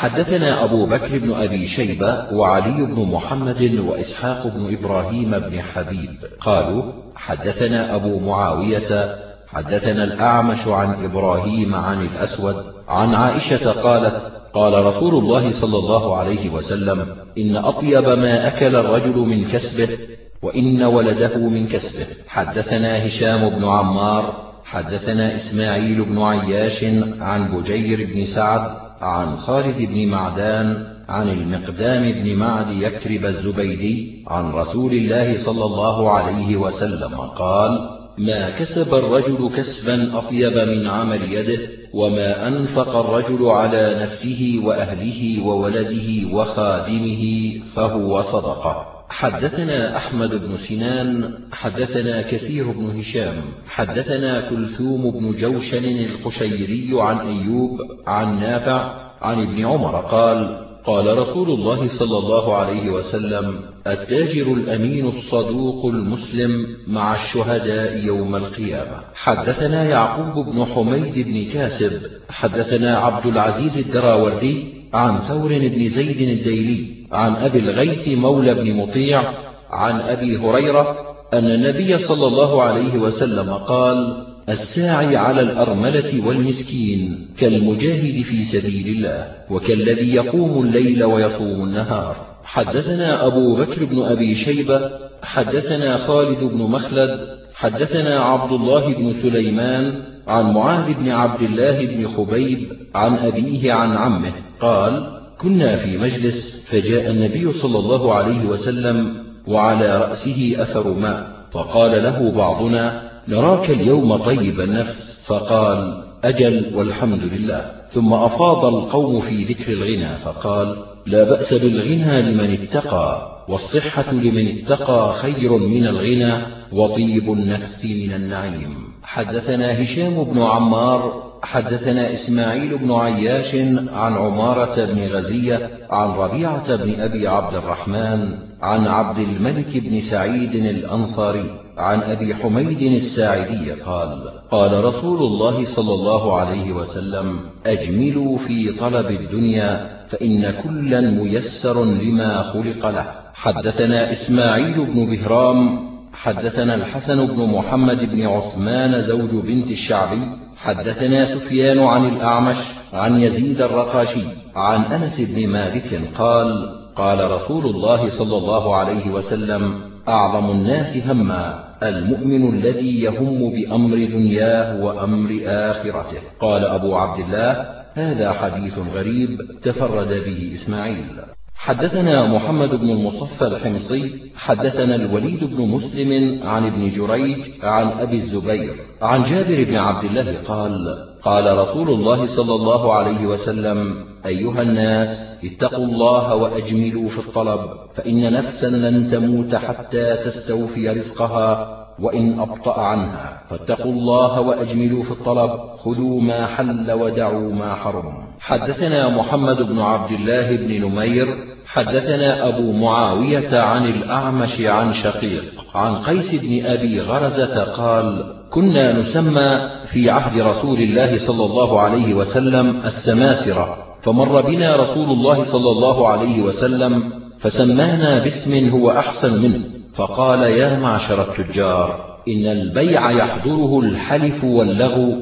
حدثنا أبو بكر بن أبي شيبة وعلي بن محمد وإسحاق بن إبراهيم بن حبيب قالوا حدثنا أبو معاوية حدثنا الأعمش عن إبراهيم عن الأسود عن عائشة قالت قال رسول الله صلى الله عليه وسلم إن أطيب ما أكل الرجل من كسبه وإن ولده من كسبه. حدثنا هشام بن عمار حدثنا إسماعيل بن عياش عن بجير بن سعد عن خالد بن معدان عن المقدام بن معد يكرب الزبيدي عن رسول الله صلى الله عليه وسلم قال ما كسب الرجل كسبا أطيب من عمل يده وما أنفق الرجل على نفسه وأهله وولده وخادمه فهو صدقة. حدثنا أحمد بن سنان حدثنا كثير بن هشام حدثنا كلثوم بن جوشن القشيري عن أيوب عن نافع عن ابن عمر قال قال رسول الله صلى الله عليه وسلم التاجر الأمين الصدوق المسلم مع الشهداء يوم القيامة. حدثنا يعقوب بن حميد بن كاسب حدثنا عبد العزيز الدراوردي عن ثور بن زيد الديلي عن أبي الغيث مولى بن مطيع عن أبي هريرة أن النبي صلى الله عليه وسلم قال الساعي على الأرملة والمسكين كالمجاهد في سبيل الله وكالذي يقوم الليل ويصوم النهار. حدثنا أبو بكر بن أبي شيبة حدثنا خالد بن مخلد حدثنا عبد الله بن سليمان عن معاذ بن عبد الله بن خبيب عن أبيه عن عمه قال كنا في مجلس فجاء النبي صلى الله عليه وسلم وعلى رأسه أثر ماء فقال له بعضنا نراك اليوم طيب النفس فقال أجل والحمد لله. ثم أفاض القوم في ذكر الغنى فقال لا بأس بالغنى لمن اتقى والصحة لمن اتقى خير من الغنى وطيب النفس من النعيم. حدثنا هشام بن عمار حدثنا إسماعيل بن عياش عن عمارة بن غزية عن ربيعة بن أبي عبد الرحمن عن عبد الملك بن سعيد الأنصاري عن أبي حميد الساعدي قال قال رسول الله صلى الله عليه وسلم أجملوا في طلب الدنيا فإن كلا ميسر لما خلق له. حدثنا إسماعيل بن بهرام حدثنا الحسن بن محمد بن عثمان زوج بنت الشعبي حدثنا سفيان عن الأعمش عن يزيد الرقاشي عن أنس بن مالك قال قال رسول الله صلى الله عليه وسلم أعظم الناس هما المؤمن الذي يهم بأمر دنياه وأمر آخرته. قال أبو عبد الله هذا حديث غريب تفرد به إسماعيل. حدثنا محمد بن المصفى الحمصي حدثنا الوليد بن مسلم عن ابن جريج عن أبي الزبير عن جابر بن عبد الله قال قال رسول الله صلى الله عليه وسلم أيها الناس اتقوا الله وأجملوا في الطلب فإن نفسا لن تموت حتى تستوفي رزقها وإن أبطأ عنها فاتقوا الله وأجملوا في الطلب خذوا ما حل ودعوا ما حرم. حدثنا محمد بن عبد الله بن نمير حدثنا أبو معاوية عن الأعمش عن شقيق عن قيس بن أبي غرزة قال كنا نسمى في عهد رسول الله صلى الله عليه وسلم السماسرة فمر بنا رسول الله صلى الله عليه وسلم فسمانا باسم هو أحسن منه فقال يا معشر التجار إن البيع يحضره الحلف واللغو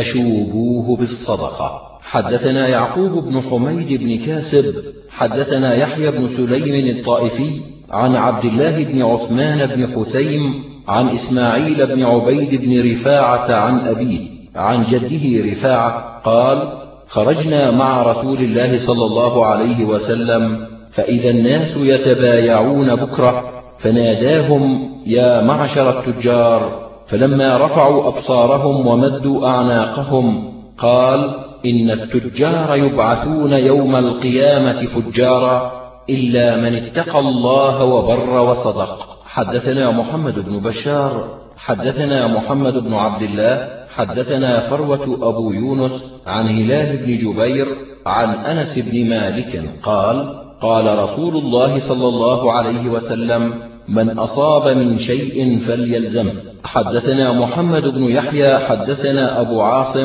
فشوبوه بالصدقة. حدثنا يعقوب بن حميد بن كاسب حدثنا يحيى بن سليم الطائفي عن عبد الله بن عثمان بن خثيم عن إسماعيل بن عبيد بن رفاعة عن أبيه عن جده رفاعة قال خرجنا مع رسول الله صلى الله عليه وسلم فإذا الناس يتبايعون بكرة فناداهم يا معشر التجار فلما رفعوا أبصارهم ومدوا أعناقهم قال إن التجار يبعثون يوم القيامة فجارا إلا من اتقى الله وبر وصدق. حدثنا محمد بن بشار حدثنا محمد بن عبد الله حدثنا فروة أبو يونس عن هلال بن جبير عن أنس بن مالك قال قال رسول الله صلى الله عليه وسلم من أصاب من شيء فليلزمه. حدثنا محمد بن يحيى حدثنا أبو عاصم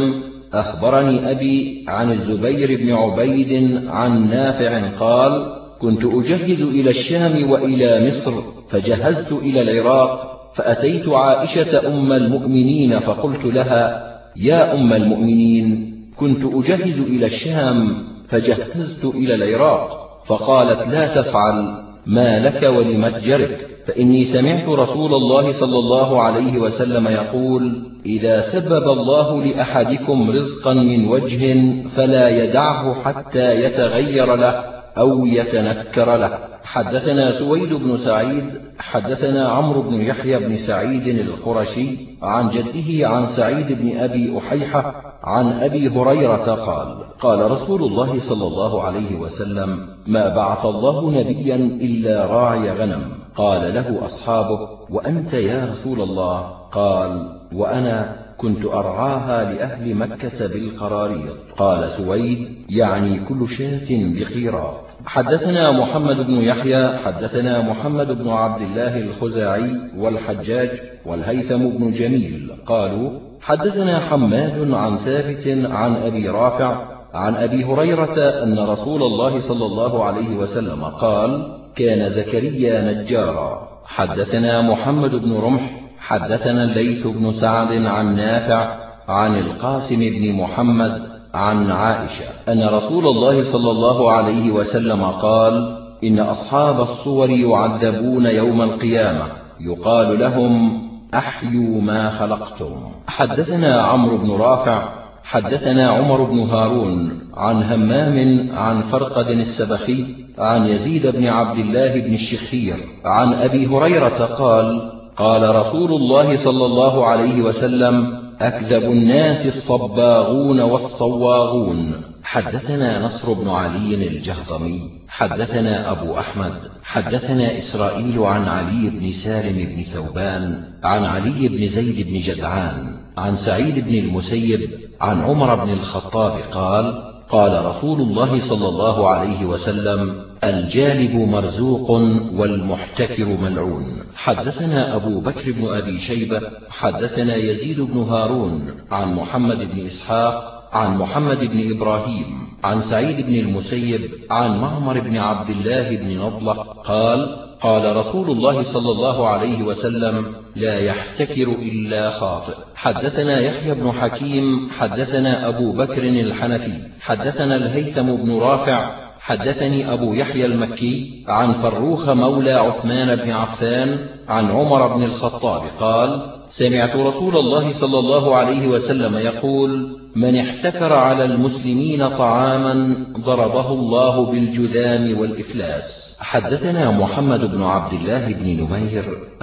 أخبرني أبي عن الزبير بن عبيد عن نافع قال: كنت أجهز إلى الشام وإلى مصر، فجهزت إلى العراق، فأتيت عائشة أم المؤمنين فقلت لها: يا أم المؤمنين، كنت أجهز إلى الشام فجهزت إلى العراق. فقالت: لا تفعل، ما لك ولمتجرك، فإني سمعت رسول الله صلى الله عليه وسلم يقول: إذا سبب الله لأحدكم رزقا من وجه فلا يدعه حتى يتغير له أو يتنكر له. حدثنا سويد بن سعيد حدثنا عمرو بن يحيى بن سعيد القرشي عن جده عن سعيد بن أبي أحيحة عن أبي هريرة قال: قال رسول الله صلى الله عليه وسلم: ما بعث الله نبيا إلا راعي غنم. قال له أصحابه: وأنت يا رسول الله؟ قال: وأنا كنت أرعاها لأهل مكة بالقراريط. قال سويد: يعني كل شاة بقيراط. حدثنا محمد بن يحيى حدثنا محمد بن عبد الله الخزاعي والحجاج والهيثم بن جميل قالوا: حدثنا حماد عن ثابت عن أبي رافع عن أبي هريرة أن رسول الله صلى الله عليه وسلم قال: كان زكريا نجارا. حدثنا محمد بن رمح حدثنا الليث بن سعد عن نافع عن القاسم بن محمد عن عائشة أن رسول الله صلى الله عليه وسلم قال: إن أصحاب الصور يعذبون يوم القيامة، يقال لهم: أحيوا ما خلقتم. حدثنا عمرو بن رافع حدثنا عمر بن هارون عن همام عن فرقد السبخي عن يزيد بن عبد الله بن الشخير عن أبي هريرة قال: قال رسول الله صلى الله عليه وسلم: أكذب الناس الصباغون والصواغون. حدثنا نصر بن علي الجهضمي حدثنا أبو أحمد حدثنا إسرائيل عن علي بن سالم بن ثوبان عن علي بن زيد بن جدعان عن سعيد بن المسيب عن عمر بن الخطاب قال: قال رسول الله صلى الله عليه وسلم: الجالب مرزوق والمحتكر ملعون. حدثنا أبو بكر بن أبي شيبة حدثنا يزيد بن هارون عن محمد بن إسحاق عن محمد بن إبراهيم عن سعيد بن المسيب عن معمر بن عبد الله بن نضلة قال: قال رسول الله صلى الله عليه وسلم: لا يحتكر إلا خاطئ. حدثنا يحيى بن حكيم حدثنا أبو بكر الحنفي حدثنا الهيثم بن رافع حدثني أبو يحيى المكي عن فروخ مولى عثمان بن عفان عن عمر بن الخطاب قال: سمعت رسول الله صلى الله عليه وسلم يقول: من احتكر على المسلمين طعاما ضربه الله بالجذام والإفلاس. حدثنا محمد بن عبد الله بن نمير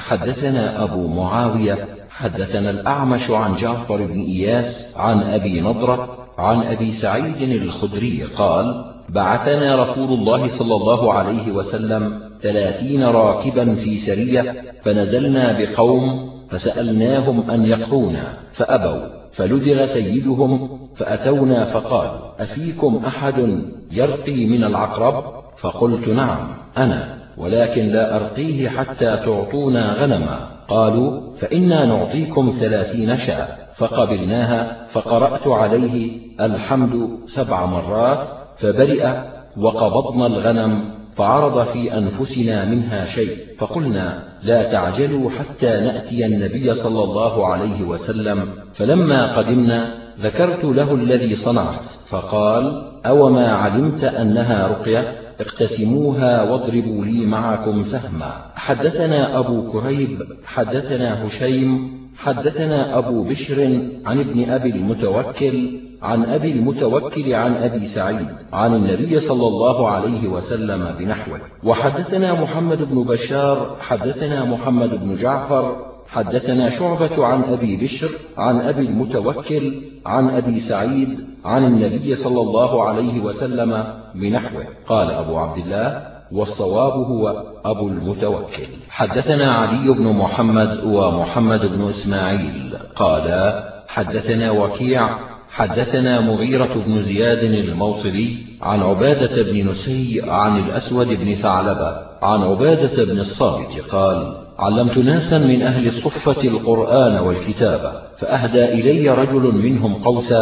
حدثنا أبو معاوية حدثنا الأعمش عن جعفر بن إياس عن أبي نضرة عن أبي سعيد الخدري قال: بعثنا رسول الله صلى الله عليه وسلم 30 راكبا في سرية، فنزلنا بقوم فسألناهم أن يقرونا فأبوا، فلدغ سيدهم فأتونا فقالوا: أفيكم أحد يرقي من العقرب؟ فقلت: نعم أنا، ولكن لا أرقيه حتى تعطونا غنما. قالوا: فإنا نعطيكم 30 شاة. فقبلناها، فقرأت عليه الحمد 7 مرات فبرئ، وقبضنا الغنم فعرض في أنفسنا منها شيء، فقلنا: لا تعجلوا حتى نأتي النبي صلى الله عليه وسلم. فلما قدمنا ذكرت له الذي صنعت، فقال: أوما علمت أنها رقية؟ اقتسموها واضربوا لي معكم سهما. حدثنا أبو كريب حدثنا هشيم حدثنا أبو بشر عن ابن أبي المتوكل عن أبي المتوكل عن أبي سعيد عن النبي صلى الله عليه وسلم بنحوه. وحدثنا محمد بن بشار حدثنا محمد بن جعفر حدثنا شعبة عن أبي بشر عن أبي المتوكل عن أبي سعيد عن النبي صلى الله عليه وسلم بنحوه. قال أبو عبد الله: والصواب هو أبو المتوكل. حدثنا علي بن محمد ومحمد بن إسماعيل قال: حدثنا وكيع حدثنا مغيرة بن زياد الموصلي عن عبادة بن نسي عن الأسود بن ثعلبة عن عبادة بن الصامت قال: علمت ناسا من أهل الصفة القرآن والكتابة، فأهدى إلي رجل منهم قوسا،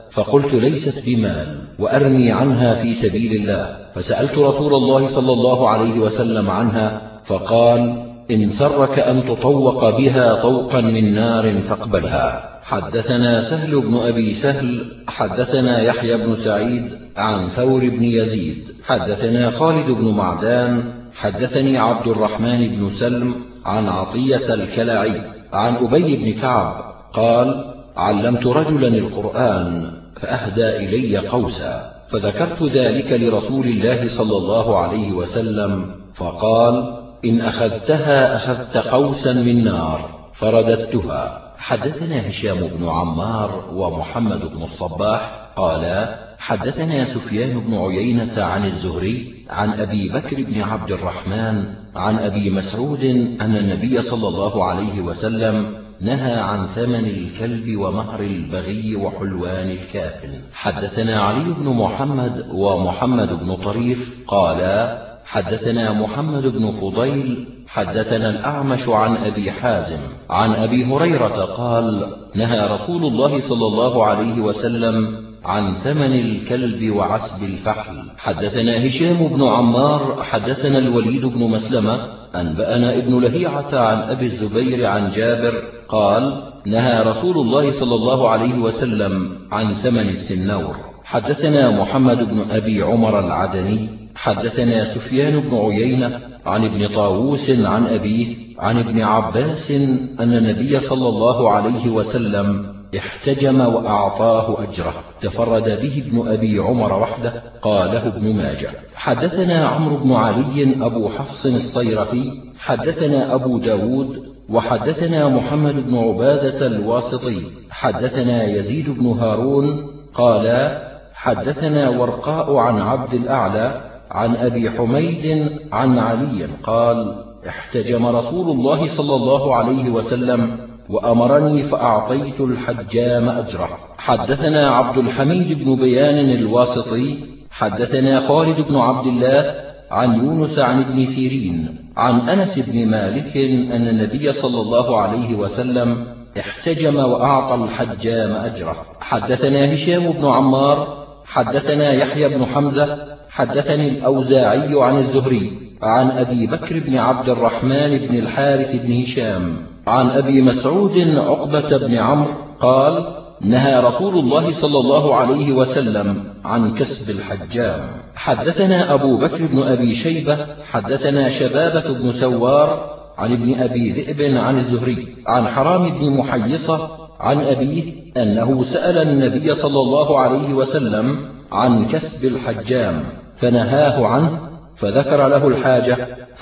فقلت ليست بمال وأرمي عنها في سبيل الله، فسألت رسول الله صلى الله عليه وسلم عنها فقال: إن سرك أن تطوق بها طوقا من نار فاقبلها. حدثنا سهل بن أبي سهل حدثنا يحيى بن سعيد عن ثور بن يزيد حدثنا خالد بن معدان حدثني عبد الرحمن بن سلم عن عطية الكلعي عن أبي بن كعب قال: علمت رجلا القرآن فأهدى إلي قوسا، فذكرت ذلك لرسول الله صلى الله عليه وسلم فقال: إن أخذتها أخذت قوسا من نار، فرددتها. حدثنا هشام بن عمار ومحمد بن الصباح قالا: حدثنا سفيان بن عيينة عن الزهري عن أبي بكر بن عبد الرحمن عن أبي مسعود أن النبي صلى الله عليه وسلم نهى عن ثمن الكلب ومهر البغي وحلوان الكافن. حدثنا علي بن محمد ومحمد بن طريف قالا: حدثنا محمد بن فضيل حدثنا الأعمش عن أبي حازم عن أبي هريرة قال: نهى رسول الله صلى الله عليه وسلم عن ثمن الكلب وعسب الفحل. حدثنا هشام بن عمار حدثنا الوليد بن مسلمة أنبأنا ابن لهيعة عن أبي الزبير عن جابر قال: نهى رسول الله صلى الله عليه وسلم عن ثمن السنور. حدثنا محمد بن أبي عمر العدني حدثنا سفيان بن عيينة عن ابن طاووس عن أبيه عن ابن عباس أن النبي صلى الله عليه وسلم احتجم وأعطاه أجره، تفرد به ابن أبي عمر وحده، قاله ابن ماجه. حدثنا عمرو بن علي أبو حفص الصيرفي حدثنا أبو داود وحدثنا محمد بن عبادة الواسطي حدثنا يزيد بن هارون قالا: حدثنا ورقاء عن عبد الأعلى عن أبي حميد عن علي قال: احتجم رسول الله صلى الله عليه وسلم وأمرني فأعطيت الحجام أجره. حدثنا عبد الحميد بن بيان الواسطي حدثنا خالد بن عبد الله عن يونس عن ابن سيرين عن أنس بن مالك أن النبي صلى الله عليه وسلم احتجم وأعطى الحجام أجره. حدثنا هشام بن عمار حدثنا يحيى بن حمزة حدثني الأوزاعي عن الزهري عن أبي بكر بن عبد الرحمن بن الحارث بن هشام عن أبي مسعود عقبة بن عمرو قال: نهى رسول الله صلى الله عليه وسلم عن كسب الحجام. حدثنا أبو بكر بن أبي شيبة حدثنا شبابة بن سوار عن ابن أبي ذئب عن الزهري عن حرام بن محيصة عن أبيه أنه سأل النبي صلى الله عليه وسلم عن كسب الحجام فنهاه عنه، فذكر له الحاجة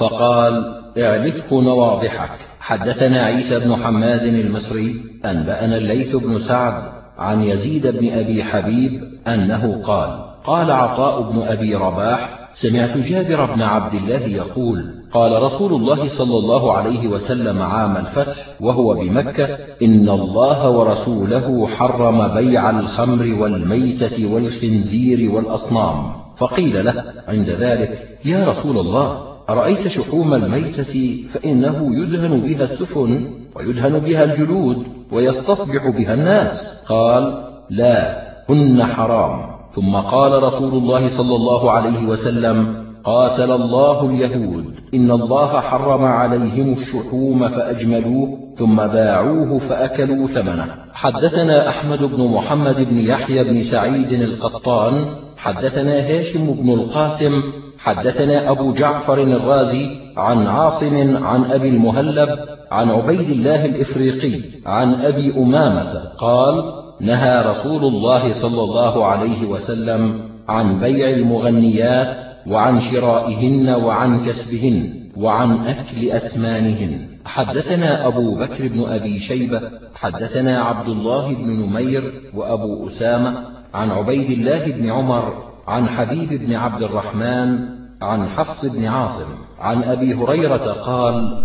فقال: اعلفه نواضحك. حدثنا عيسى بن حماد المصري أنبأنا الليث بن سعد عن يزيد بن أبي حبيب أنه قال: قال عطاء بن أبي رباح: سمعت جابر بن عبد الله يقول: قال رسول الله صلى الله عليه وسلم عام الفتح وهو بمكة: إن الله ورسوله حرم بيع الخمر والميتة والخنزير والأصنام. فقيل له عند ذلك: يا رسول الله، أرأيت شحوم الميتة فإنه يدهن بها السفن ويدهن بها الجلود ويستصبح بها الناس؟ قال: لا، هن حرام. ثم قال رسول الله صلى الله عليه وسلم: قاتل الله اليهود، إن الله حرم عليهم الشحوم فأجملوه ثم باعوه فأكلوا ثمنه. حدثنا أحمد بن محمد بن يحيى بن سعيد القطان حدثنا هاشم بن القاسم حدثنا أبو جعفر الرازي عن عاصم عن أبي المهلب عن عبيد الله الإفريقي عن أبي أمامة قال: نهى رسول الله صلى الله عليه وسلم عن بيع المغنيات وعن شرائهن وعن كسبهن وعن أكل أثمانهن. حدثنا أبو بكر بن أبي شيبة حدثنا عبد الله بن نمير وأبو أسامة عن عبيد الله بن عمر عن حبيب بن عبد الرحمن عن حفص بن عاصم عن أبي هريرة قال: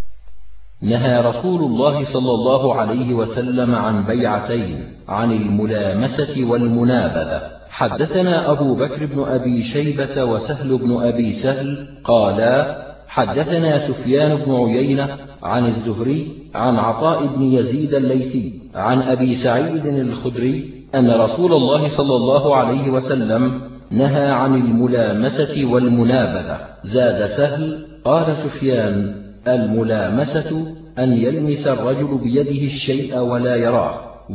نهى رسول الله صلى الله عليه وسلم عن بيعتين، عن الملامسة والمنابذة. حدثنا أبو بكر بن أبي شيبة وسهل بن أبي سهل قالا: حدثنا سفيان بن عيينة عن الزهري عن عطاء بن يزيد الليثي عن أبي سعيد الخدري أن رسول الله صلى الله عليه وسلم نهى عن الملامسة والمنابذة. زاد سهل قال سفيان: الملامسة أن يلمس الرجل بيده الشيء ولا يراه،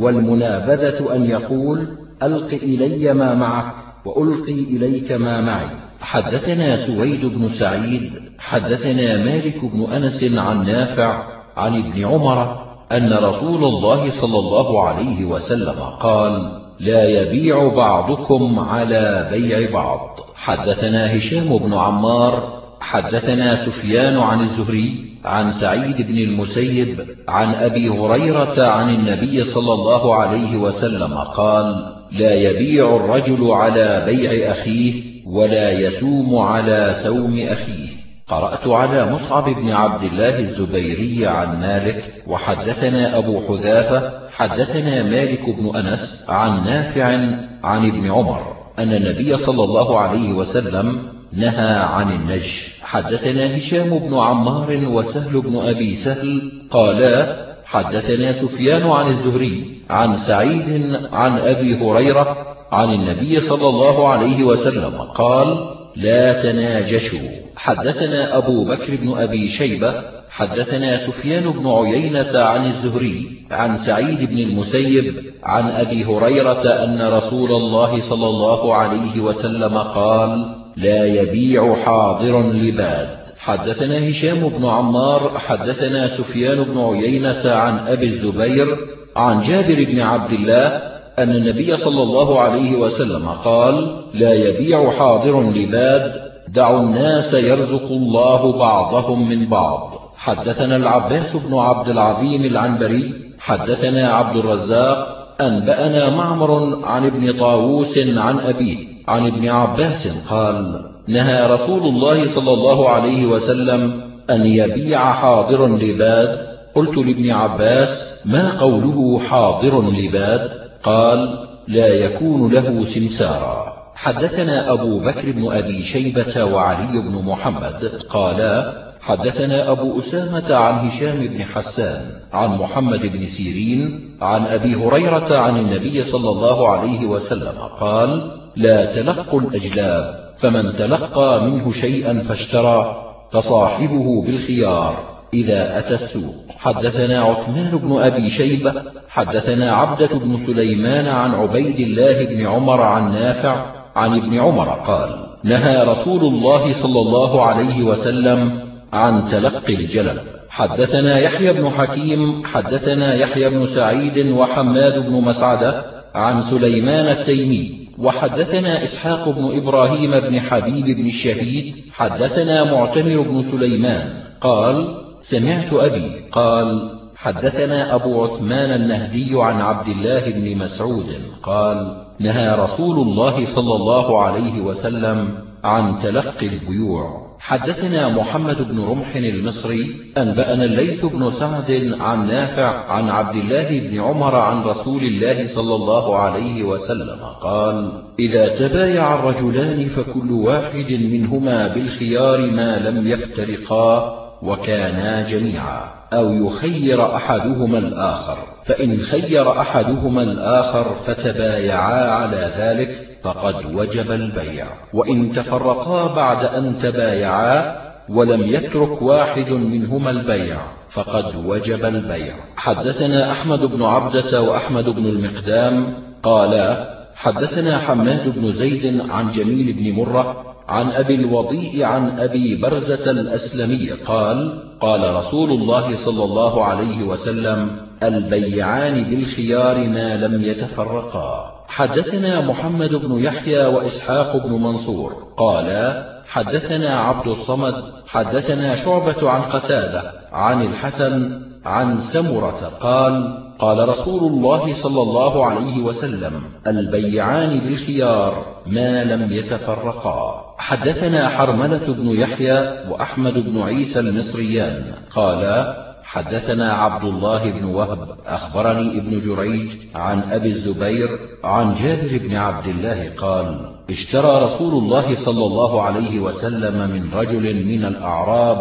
والمنابذة أن يقول: ألق إلي ما معك وألقي إليك ما معي. حدثنا سويد بن سعيد حدثنا مالك بن أنس عن نافع عن ابن عمر أن رسول الله صلى الله عليه وسلم قال: لا يبيع بعضكم على بيع بعض. حدثنا هشام بن عمار حدثنا سفيان عن الزهري عن سعيد بن المسيب عن أبي هريرة عن النبي صلى الله عليه وسلم قال: لا يبيع الرجل على بيع أخيه ولا يسوم على سوم أخيه. قرأت على مصعب بن عبد الله الزبيري عن مالك وحدثنا أبو حذافة حدثنا مالك بن أنس عن نافع عن ابن عمر أن النبي صلى الله عليه وسلم نهى عن النجش. حدثنا هشام بن عمار وسهل بن أبي سهل قالا: حدثنا سفيان عن الزهري عن سعيد عن أبي هريرة عن النبي صلى الله عليه وسلم قال: لا تناجشوا. حدثنا أبو بكر بن أبي شيبة حدثنا سفيان بن عيينة عن الزهري عن سعيد بن المسيب عن أبي هريرة أن رسول الله صلى الله عليه وسلم قال: لا يبيع حاضر لباد. حدثنا هشام بن عمار حدثنا سفيان بن عيينة عن أبي الزبير عن جابر بن عبد الله أن النبي صلى الله عليه وسلم قال: لا يبيع حاضر لباد، دعوا الناس يرزق الله بعضهم من بعض. حدثنا العباس بن عبد العظيم العنبري حدثنا عبد الرزاق أنبأنا معمر عن ابن طاووس عن أبيه عن ابن عباس قال: نهى رسول الله صلى الله عليه وسلم أن يبيع حاضر لباد. قلت لابن عباس: ما قوله حاضر لباد؟ قال: لا يكون له سمسارا. حدثنا أبو بكر بن أبي شيبة وعلي بن محمد قالا: حدثنا أبو أسامة عن هشام بن حسان عن محمد بن سيرين عن أبي هريرة عن النبي صلى الله عليه وسلم قال: لا تلقوا الأجلاب، فمن تلقى منه شيئا فاشترى فصاحبه بالخيار إذا أتى السوق. حدثنا عثمان بن أبي شيبة حدثنا عبدة بن سليمان عن عبيد الله بن عمر عن نافع عن ابن عمر قال: نهى رسول الله صلى الله عليه وسلم عن تلقي الجلب. حدثنا يحيى بن حكيم حدثنا يحيى بن سعيد وحماد بن مسعدة عن سليمان التيمي وحدثنا إسحاق بن إبراهيم بن حبيب بن الشهيد حدثنا معتمر بن سليمان قال: سمعت أبي قال: حدثنا أبو عثمان النهدي عن عبد الله بن مسعود قال: نهى رسول الله صلى الله عليه وسلم عن تلقي البيوع. حدثنا محمد بن رمح المصري أنبأنا الليث بن سعد عن نافع عن عبد الله بن عمر عن رسول الله صلى الله عليه وسلم قال: إذا تبايع الرجلان فكل واحد منهما بالخيار ما لم يفترقا وكانا جميعا، أو يخير أحدهما الآخر، فإن خير أحدهما الآخر فتبايعا على ذلك فقد وجب البيع، وإن تفرقا بعد أن تبايعا ولم يترك واحد منهما البيع فقد وجب البيع. حدثنا أحمد بن عبدة وأحمد بن المقدام قالا: حدثنا حماد بن زيد عن جميل بن مرة عن أبي الوضيء عن أبي برزة الأسلمي قال: قال رسول الله صلى الله عليه وسلم: البيعان بالخيار ما لم يتفرقا. حدثنا محمد بن يحيى وإسحاق بن منصور قالا: حدثنا عبد الصمد حدثنا شعبة عن قتادة عن الحسن عن سمرة قال: قال رسول الله صلى الله عليه وسلم: البيعان بالخيار ما لم يتفرقا. حدثنا حرملة بن يحيى وأحمد بن عيسى المصريان قالا: حدثنا عبد الله بن وهب أخبرني ابن جريج عن أبي الزبير عن جابر بن عبد الله قال: اشترى رسول الله صلى الله عليه وسلم من رجل من الأعراب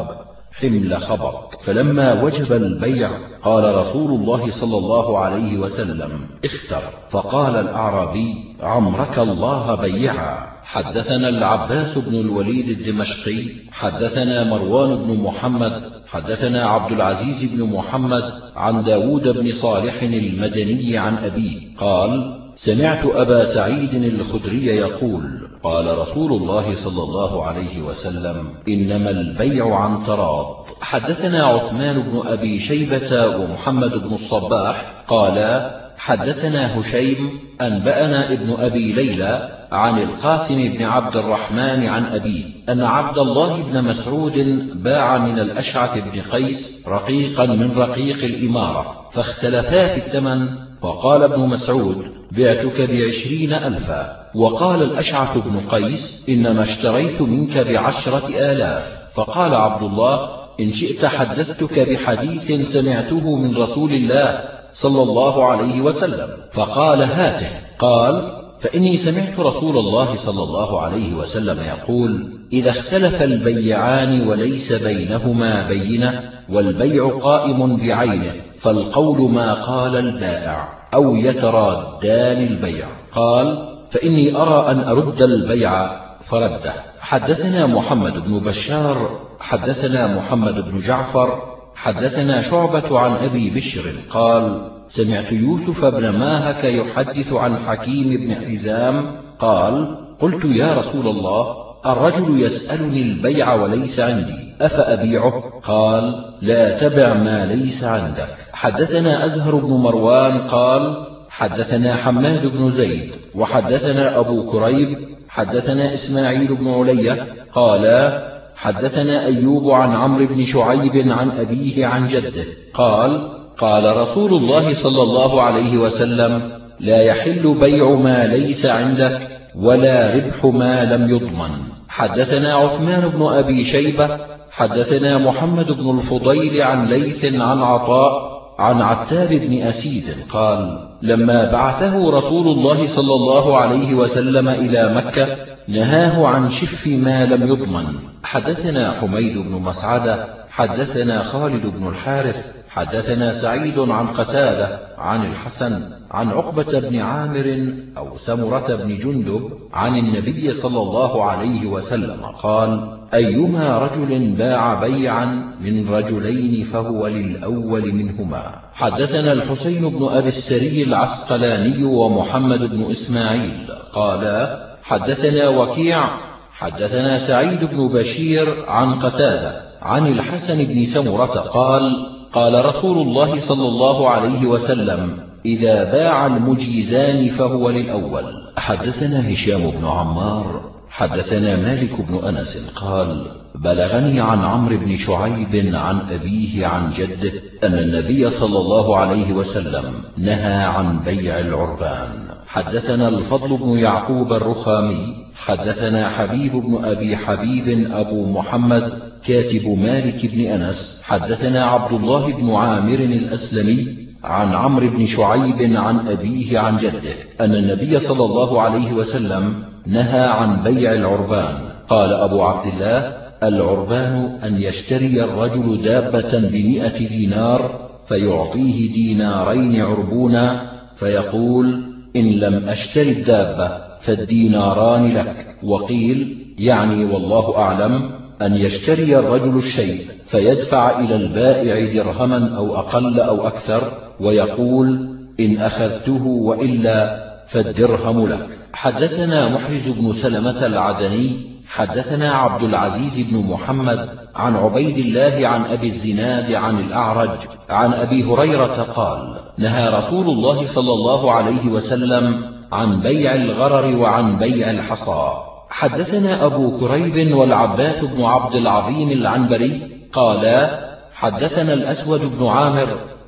حمل خبط. فلما وجب البيع قال رسول الله صلى الله عليه وسلم: اختر. فقال الأعرابي: عمرك الله بيعا. حدثنا العباس بن الوليد الدمشقي حدثنا مروان بن محمد حدثنا عبد العزيز بن محمد عن داود بن صالح المدني عن أبيه قال: سمعت أبا سعيد الخدري يقول: قال رسول الله صلى الله عليه وسلم: إنما البيع عن تراض. حدثنا عثمان بن أبي شيبة ومحمد بن الصباح قالا: حدثنا هشيم أنبأنا ابن أبي ليلى عن القاسم بن عبد الرحمن عن أبيه أن عبد الله بن مسعود باع من الأشعث بن قيس رقيقا من رقيق الإمارة، فاختلفا في الثمن، فقال ابن مسعود: بعتك ب20,000. وقال الأشعث بن قيس: إنما اشتريت منك ب10,000. فقال عبد الله: إن شئت حدثتك بحديث سمعته من رسول الله صلى الله عليه وسلم. فقال: هاته. قال: فإني سمعت رسول الله صلى الله عليه وسلم يقول: إذا اختلف البيعان وليس بينهما بينة والبيع قائم بعينه فالقول ما قال البائع أو يترادان البيع. قال: فإني أرى أن أرد البيع، فرده. حدثنا محمد بن بشار حدثنا محمد بن جعفر حدثنا شعبة عن أبي بشر قال: سمعت يوسف بن ماهك يحدث عن حكيم بن حزام قال: قلت: يا رسول الله، الرجل يسألني البيع وليس عندي، أفأبيعه؟ قال: لا تبع ما ليس عندك. حدثنا أزهر بن مروان قال: حدثنا حماد بن زيد وحدثنا أبو كريب حدثنا إسماعيل بن علية قال: حدثنا أيوب عن عمرو بن شعيب عن أبيه عن جده قال: قال رسول الله صلى الله عليه وسلم: لا يحل بيع ما ليس عندك ولا ربح ما لم يضمن. حدثنا عثمان بن أبي شيبة حدثنا محمد بن الفضيل عن ليث عن عطاء عن عتاب بن أسيد قال: لما بعثه رسول الله صلى الله عليه وسلم إلى مكة نهاه عن شف ما لم يضمن. حدثنا حميد بن مسعدة حدثنا خالد بن الحارث حدثنا سعيد عن قتادة عن الحسن عن عقبة بن عامر أو سمرة بن جندب عن النبي صلى الله عليه وسلم قال: أيما رجل باع بيعا من رجلين فهو للأول منهما. حدثنا الحسين بن أبي السري العسقلاني ومحمد بن إسماعيل قالا: حدثنا وكيع حدثنا سعيد بن بشير عن قتادة عن الحسن بن سمرة قال: قال رسول الله صلى الله عليه وسلم: إذا باع المجيزان فهو للأول. حدثنا هشام بن عمار حدثنا مالك بن أنس قال: بلغني عن عمرو بن شعيب عن أبيه عن جده أن النبي صلى الله عليه وسلم نهى عن بيع العربان. حدثنا الفضل بن يعقوب الرخامي حدثنا حبيب بن أبي حبيب أبو محمد كاتب مالك بن أنس حدثنا عبد الله بن عامر الأسلمي عن عمرو بن شعيب عن أبيه عن جده أن النبي صلى الله عليه وسلم نهى عن بيع العربان. قال أبو عبد الله: العربان أن يشتري الرجل دابة ب100 دينار فيعطيه دينارين عربونا فيقول: إن لم أشتر الدابة فالديناران لك. وقيل يعني والله أعلم أن يشتري الرجل الشيء فيدفع إلى البائع درهما أو أقل أو أكثر ويقول: إن أخذته وإلا فالدرهم لك. حدثنا محرز بن سلمة العدني حدثنا عبد العزيز بن محمد عن عبيد الله عن أبي الزناد عن الأعرج عن أبي هريرة قال: نهى رسول الله صلى الله عليه وسلم عن بيع الغرر وعن بيع الحصى. حدثنا أبو كريب والعباس بن عبد العظيم العنبري قالا: حدثنا الأسود بن عامر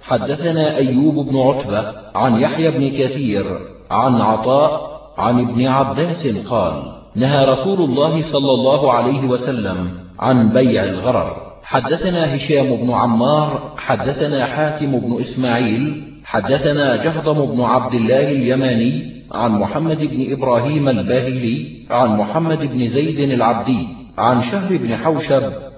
حدثنا أيوب بن عتبة عن يحيى بن كثير عن عطاء عن ابن عباس قال: نهى رسول الله صلى الله عليه وسلم عن بيع الغرر. حدثنا هشام بن عمار حدثنا حاتم بن إسماعيل حدثنا جهضم بن عبد الله اليماني عن محمد بن إبراهيم الباهلي عن محمد بن زيد العبدي عن شهر بن حوشب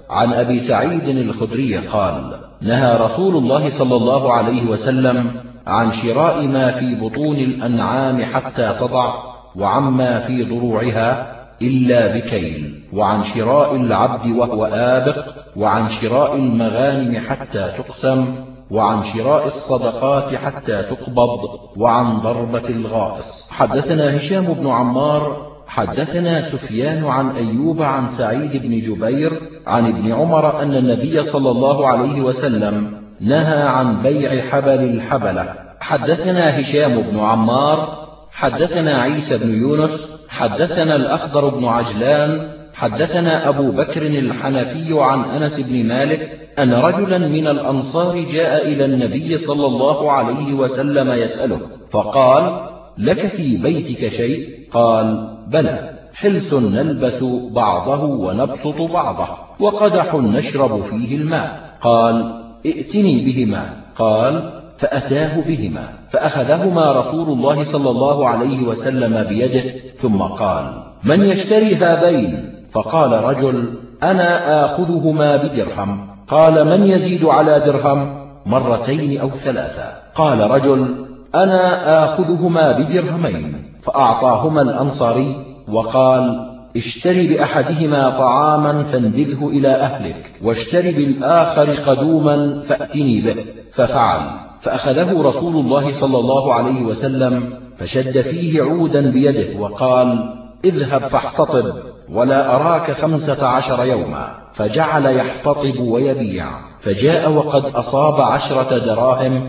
عن أبي سعيد الخدري قال: نهى رسول الله صلى الله عليه وسلم عن شراء ما في بطون الأنعام حتى تضع، وعما في ضروعها إلا بكيل، وعن شراء العبد وهو آبق، وعن شراء المغانم حتى تقسم، وعن شراء الصدقات حتى تقبض، وعن ضربة الغائص. حدثنا هشام بن عمار حدثنا سفيان عن أيوب عن سعيد بن جبير عن ابن عمر أن النبي صلى الله عليه وسلم نهى عن بيع حبل الحبلة. حدثنا هشام بن عمار حدثنا عيسى بن يونس حدثنا الأخضر بن عجلان حدثنا أبو بكر الحنفي عن أنس بن مالك أن رجلا من الأنصار جاء إلى النبي صلى الله عليه وسلم يسأله، فقال: لك في بيتك شيء؟ قال: بلى، حلس نلبس بعضه ونبسط بعضه، وقدح نشرب فيه الماء. قال: ائتني بهما. قال: فأتاه بهما، فأخذهما رسول الله صلى الله عليه وسلم بيده، ثم قال: من يشتري هذين؟ فقال رجل: أنا آخذهما بدرهم. قال: من يزيد على درهم؟ مرتين أو ثلاثة. قال رجل: أنا آخذهما بدرهمين. فأعطاهما الأنصاري وقال: اشتري بأحدهما طعاما فانبذه إلى أهلك، واشتري بالآخر قدوما فأتني به. ففعل، فأخذه رسول الله صلى الله عليه وسلم فشد فيه عودا بيده وقال: اذهب فاحتطب، ولا أراك 15 يوما. فجعل يحتطب ويبيع، فجاء وقد أصاب 10 دراهم،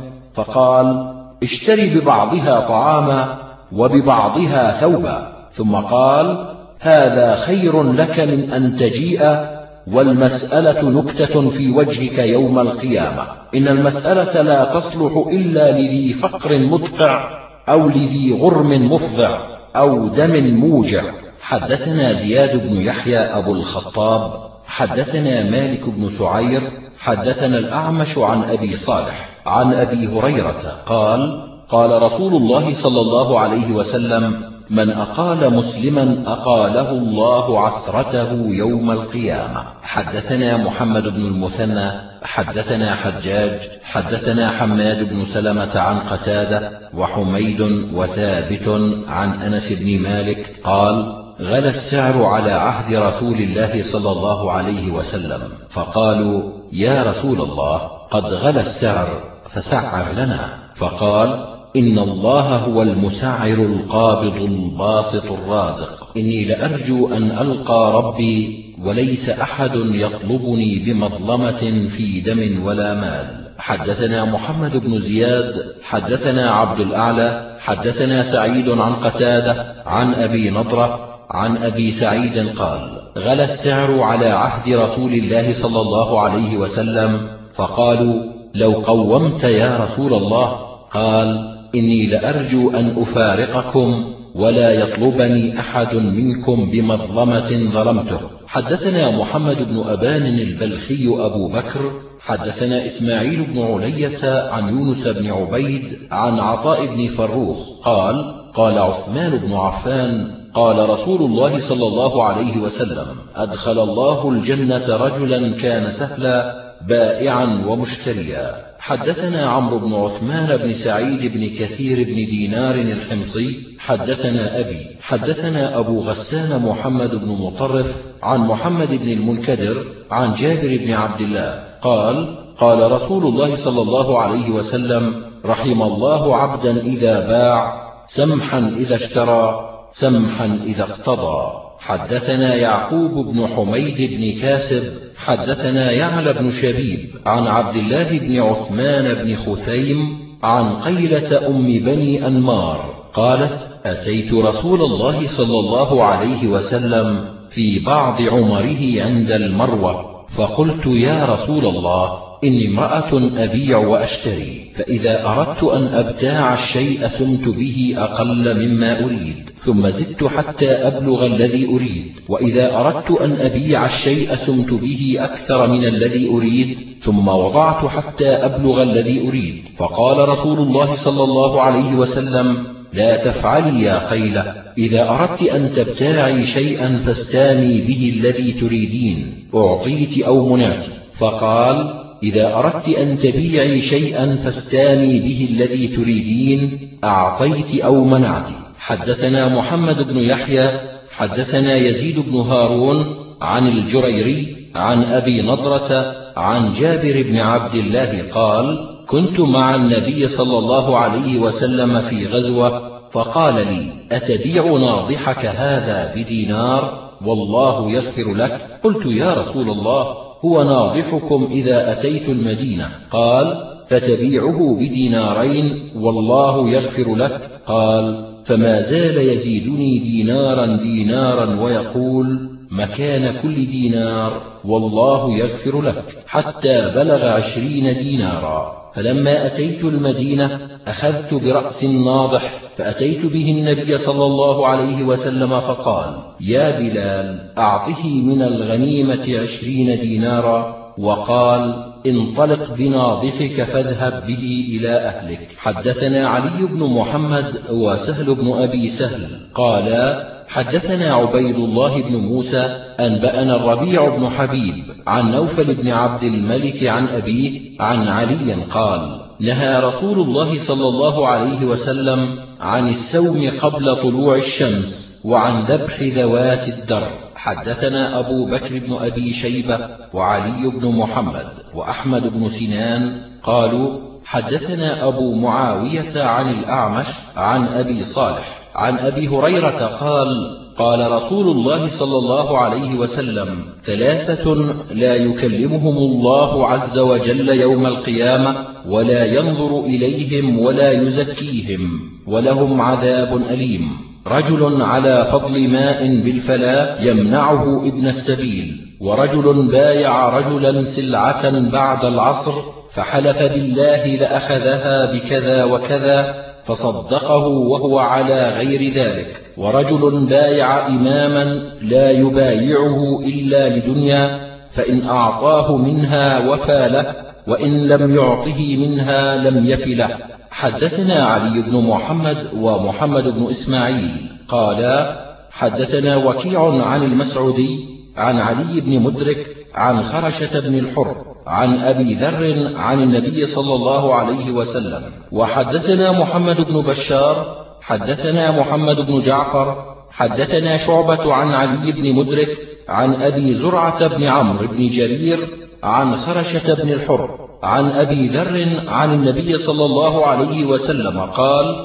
فقال: اشتري ببعضها طعاما وببعضها ثوبا. ثم قال: هذا خير لك من أن تجيء، والمسألة نكتة في وجهك يوم القيامة. إن المسألة لا تصلح إلا لذي فقر مدقع، أو لذي غرم مفضع، أو دم موجع. حدثنا زياد بن يحيى أبو الخطاب حدثنا مالك بن سعير حدثنا الأعمش عن أبي صالح عن أبي هريرة قال: قال رسول الله صلى الله عليه وسلم: من أقال مسلما أقاله الله عثرته يوم القيامة. حدثنا محمد بن المثنى حدثنا حجاج حدثنا حماد بن سلمة عن قتادة وحميد وثابت عن أنس بن مالك قال: غلى السعر على عهد رسول الله صلى الله عليه وسلم، فقالوا: يا رسول الله، قد غلى السعر فسعر لنا. فقال: إن الله هو المسعر القابض الباسط الرازق، إني لأرجو أن ألقى ربي وليس أحد يطلبني بمظلمة في دم ولا مال. حدثنا محمد بن زياد حدثنا عبد الأعلى حدثنا سعيد عن قتادة عن أبي نضرة عن أبي سعيد قال: غلى السعر على عهد رسول الله صلى الله عليه وسلم، فقالوا: لو قومت يا رسول الله. قال: إني لأرجو أن أفارقكم ولا يطلبني أحد منكم بمظلمة ظلمته. حدثنا محمد بن أبان البلخي أبو بكر حدثنا إسماعيل بن علية عن يونس بن عبيد عن عطاء بن فروخ قال: قال عثمان بن عفان: قال رسول الله صلى الله عليه وسلم: أدخل الله الجنة رجلا كان سهلا بائعا ومشتريا. حدثنا عمرو بن عثمان بن سعيد بن كثير بن دينار الحمصي حدثنا أبي حدثنا أبو غسان محمد بن مطرف عن محمد بن المنكدر عن جابر بن عبد الله قال: قال رسول الله صلى الله عليه وسلم: رحم الله عبدا إذا باع، سمحا إذا اشترى، سمحا إذا اقتضى. حدثنا يعقوب بن حميد بن كاسب حدثنا يعلى بن شبيب عن عبد الله بن عثمان بن خثيم عن قيلة أم بني أنمار قالت: أتيت رسول الله صلى الله عليه وسلم في بعض عمره عند المروة، فقلت: يا رسول الله، إني امرأة أبيع وأشتري، فإذا أردت أن أبتاع الشيء ثمت به أقل مما أريد، ثم زدت حتى أبلغ الذي أريد، وإذا أردت أن أبيع الشيء ثمت به أكثر من الذي أريد، ثم وضعت حتى أبلغ الذي أريد. فقال رسول الله صلى الله عليه وسلم: لا تفعلي يا قيلة، إذا أردت أن تبتاعي شيئا فاستاني به الذي تريدين، أعطيت أو منعت. فقال: إذا أردت أن تبيعي شيئا فاستاني به الذي تريدين، أعطيت أو منعت. حدثنا محمد بن يحيى حدثنا يزيد بن هارون عن الجريري عن أبي نضرة عن جابر بن عبد الله قال: كنت مع النبي صلى الله عليه وسلم في غزوة، فقال لي: أتبيع ناضحك هذا بدينار والله يغفر لك؟ قلت: يا رسول الله، هو ناضحكم إذا أتيت المدينة. قال: فتبيعه بدينارين والله يغفر لك. قال: فما زال يزيدني دينارا دينارا ويقول: مكان كل دينار والله يغفر لك، حتى بلغ 20 دينارا. فلما أتيت المدينة أخذت برأس ناضح، فأتيت به النبي صلى الله عليه وسلم فقال: يا بلال، أعطه من الغنيمة 20 دينارا. وقال: انطلق بناضحك فاذهب به إلى أهلك. حدثنا علي بن محمد وسهل بن أبي سهل قالا: حدثنا عبيد الله بن موسى أنبأنا الربيع بن حبيب عن نوفل بن عبد الملك عن أبيه عن علي قال: نهى رسول الله صلى الله عليه وسلم عن السوم قبل طلوع الشمس وعن ذبح ذوات الدر. حدثنا أبو بكر بن أبي شيبة وعلي بن محمد وأحمد بن سنان قالوا: حدثنا أبو معاوية عن الأعمش عن أبي صالح عن أبي هريرة قال: قال رسول الله صلى الله عليه وسلم: 3 لا يكلمهم الله عز وجل يوم القيامة ولا ينظر إليهم ولا يزكيهم ولهم عذاب أليم: رجل على فضل ماء بالفلاة يمنعه ابن السبيل، ورجل بايع رجلا سلعة بعد العصر فحلف بالله لأخذها بكذا وكذا فصدقه وهو على غير ذلك، ورجل بايع إماما لا يبايعه إلا لدنيا، فإن أعطاه منها وفى له، وإن لم يعطه منها لم يف له. حدثنا علي بن محمد ومحمد بن إسماعيل قالا: حدثنا وكيع عن المسعودي عن علي بن مدرك عن خرشة بن الحر عن أبي ذر عن النبي صلى الله عليه وسلم. وحدثنا محمد بن بشار حدثنا محمد بن جعفر حدثنا شعبة عن علي بن مدرك عن أبي زرعة بن عمرو بن جرير عن خرشة بن الحر عن أبي ذر عن النبي صلى الله عليه وسلم قال: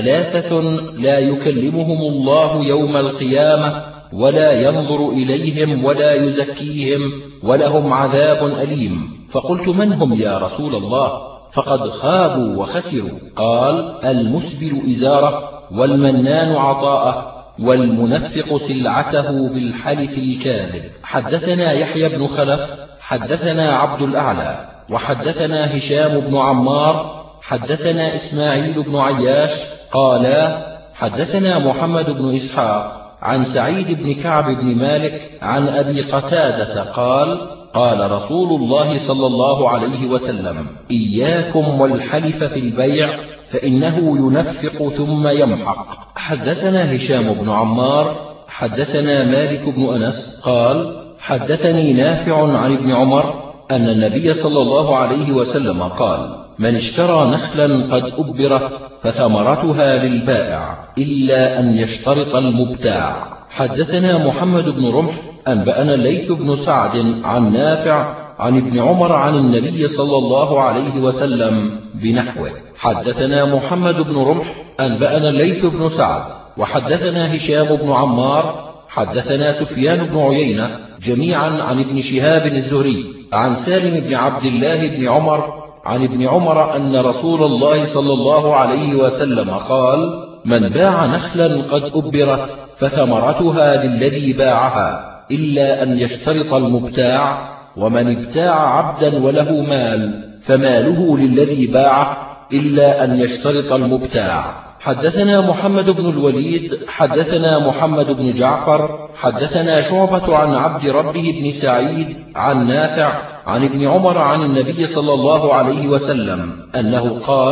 3 لا يكلمهم الله يوم القيامة ولا ينظر إليهم ولا يزكيهم ولهم عذاب أليم. فقلت: من هم يا رسول الله؟ فقد خابوا وخسروا. قال: المسبل إزاره، والمنان عطاءه، والمنفق سلعته بالحلف الكاذب. حدثنا يحيى بن خلف حدثنا عبد الأعلى وحدثنا هشام بن عمار حدثنا إسماعيل بن عياش قالا: حدثنا محمد بن إسحاق عن سعيد بن كعب بن مالك عن أبي قتادة قال: قال رسول الله صلى الله عليه وسلم: إياكم والحلف في البيع فإنه ينفق ثم يمحق. حدثنا هشام بن عمار حدثنا مالك بن أنس قال: حدثني نافع عن ابن عمر أن النبي صلى الله عليه وسلم قال: من اشترى نخلا قد أبرت فثمرتها للبائع إلا أن يشترط المبتاع. حدثنا محمد بن رمح أنبأنا الليث بن سعد عن نافع عن ابن عمر عن النبي صلى الله عليه وسلم بنحوه. حدثنا محمد بن رمح أنبأنا الليث بن سعد وحدثنا هشام بن عمار حدثنا سفيان بن عيينة جميعا عن ابن شهاب الزهري عن سالم بن عبد الله بن عمر عن ابن عمر أن رسول الله صلى الله عليه وسلم قال: من باع نخلا قد أبرت فثمرتها للذي باعها إلا أن يشترط المبتاع، ومن ابتاع عبدا وله مال فماله للذي باعه إلا أن يشترط المبتاع. حدثنا محمد بن الوليد حدثنا محمد بن جعفر حدثنا شعبة عن عبد ربه بن سعيد عن نافع عن ابن عمر عن النبي صلى الله عليه وسلم أنه قال: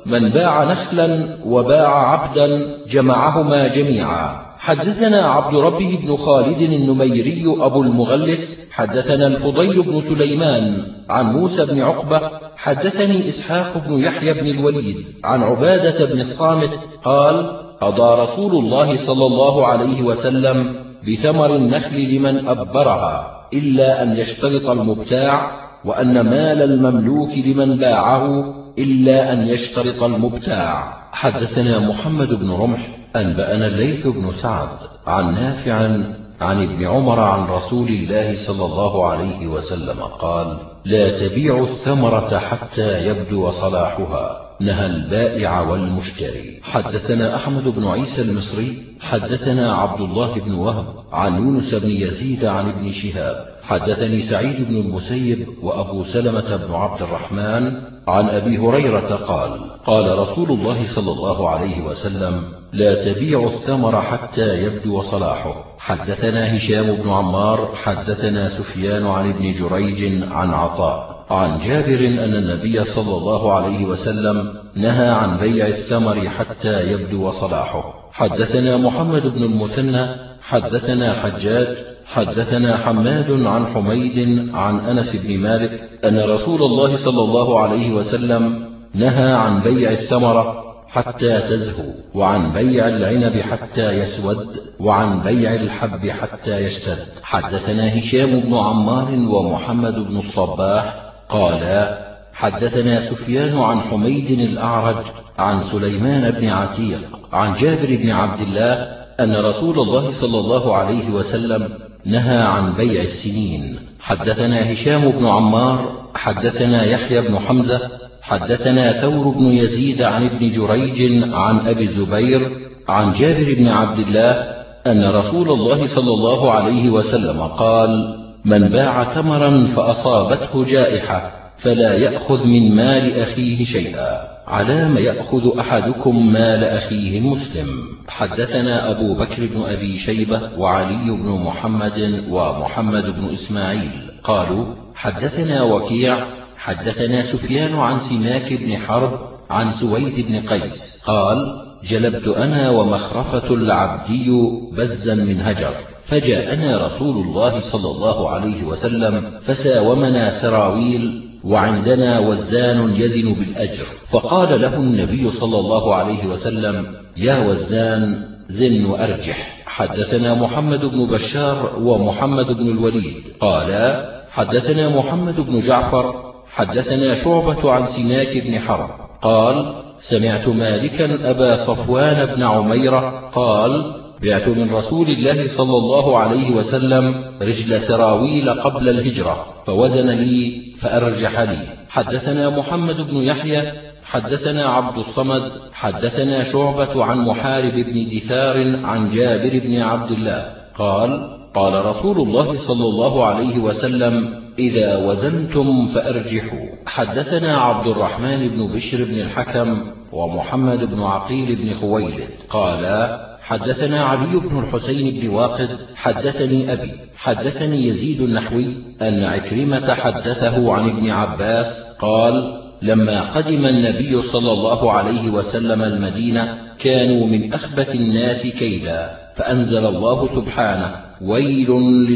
من باع نخلا وباع عبدا جمعهما جميعا. حدثنا عبد ربه بن خالد النميري أبو المغلس حدثنا الفضيل بن سليمان عن موسى بن عقبة حدثني إسحاق بن يحيى بن الوليد عن عبادة بن الصامت قال: قضى رسول الله صلى الله عليه وسلم بثمر النخل لمن أبرها إلا أن يشترط المبتاع، وأن مال المملوك لمن باعه إلا أن يشترط المبتاع. حدثنا محمد بن رمح أنبأنا الليث بن سعد عن نافع عن ابن عمر عن رسول الله صلى الله عليه وسلم قال: لا تبيعوا الثمرة حتى يبدو صلاحها، نهى البائع والمشتري. حدثنا أحمد بن عيسى المصري حدثنا عبد الله بن وهب عن يونس بن يزيد عن ابن شهاب حدثني سعيد بن المسيب وأبو سلمة بن عبد الرحمن عن أبي هريرة قال: قال رسول الله صلى الله عليه وسلم: لا تبيعوا الثمر حتى يبدو صلاحه. حدثنا هشام بن عمار حدثنا سفيان عن ابن جريج عن عطاء عن جابر أن النبي صلى الله عليه وسلم نهى عن بيع الثمر حتى يبدو صلاحه. حدثنا محمد بن المثنى حدثنا حجاج حدثنا حماد عن حميد عن أنس بن مالك أن رسول الله صلى الله عليه وسلم نهى عن بيع الثمرة حتى تزهو، وعن بيع العنب حتى يسود، وعن بيع الحب حتى يشتد. حدثنا هشام بن عمار ومحمد بن الصباح قالا: حدثنا سفيان عن حميد الأعرج عن سليمان بن عتيق عن جابر بن عبد الله أن رسول الله صلى الله عليه وسلم نهى عن بيع السنين. حدثنا هشام بن عمار حدثنا يحيى بن حمزة حدثنا ثور بن يزيد عن ابن جريج عن أبي الزبير عن جابر بن عبد الله أن رسول الله صلى الله عليه وسلم قال: من باع ثمرا فأصابته جائحة فلا يأخذ من مال أخيه شيئا، على ما يأخذ أحدكم مال أخيه المسلم. حدثنا أبو بكر بن أبي شيبة وعلي بن محمد ومحمد بن إسماعيل قالوا: حدثنا وكيع حدثنا سفيان عن سماك بن حرب عن سويد بن قيس قال: جلبت أنا ومخرفة العبدي بزا من هجر، فجاءنا رسول الله صلى الله عليه وسلم فساومنا سراويل، وعندنا وزان يزن بالأجر، فقال له النبي صلى الله عليه وسلم: يا وزان زن وأرجح. حدثنا محمد بن بشار ومحمد بن الوليد قالا: حدثنا محمد بن جعفر حدثنا شعبة عن سماك بن حرب قال: سمعت مالكا أبا صفوان بن عميرة قال: بعت من رسول الله صلى الله عليه وسلم رجل سراويل قبل الهجرة، فوزن لي فأرجح لي. حدثنا محمد بن يحيى حدثنا عبد الصمد حدثنا شعبة عن محارب بن دثار عن جابر بن عبد الله قال: قال رسول الله صلى الله عليه وسلم: إذا وزنتم فأرجحوا. حدثنا عبد الرحمن بن بشر بن الحكم ومحمد بن عقيل بن خويلد قالا: حدثنا علي بن الحسين بن واقد حدثني أبي حدثني يزيد النحوي أن عكرمة حدثه عن ابن عباس قال: لما قدم النبي صلى الله عليه وسلم المدينة كانوا من أخبث الناس كيلا، فأنزل الله سبحانه: ويل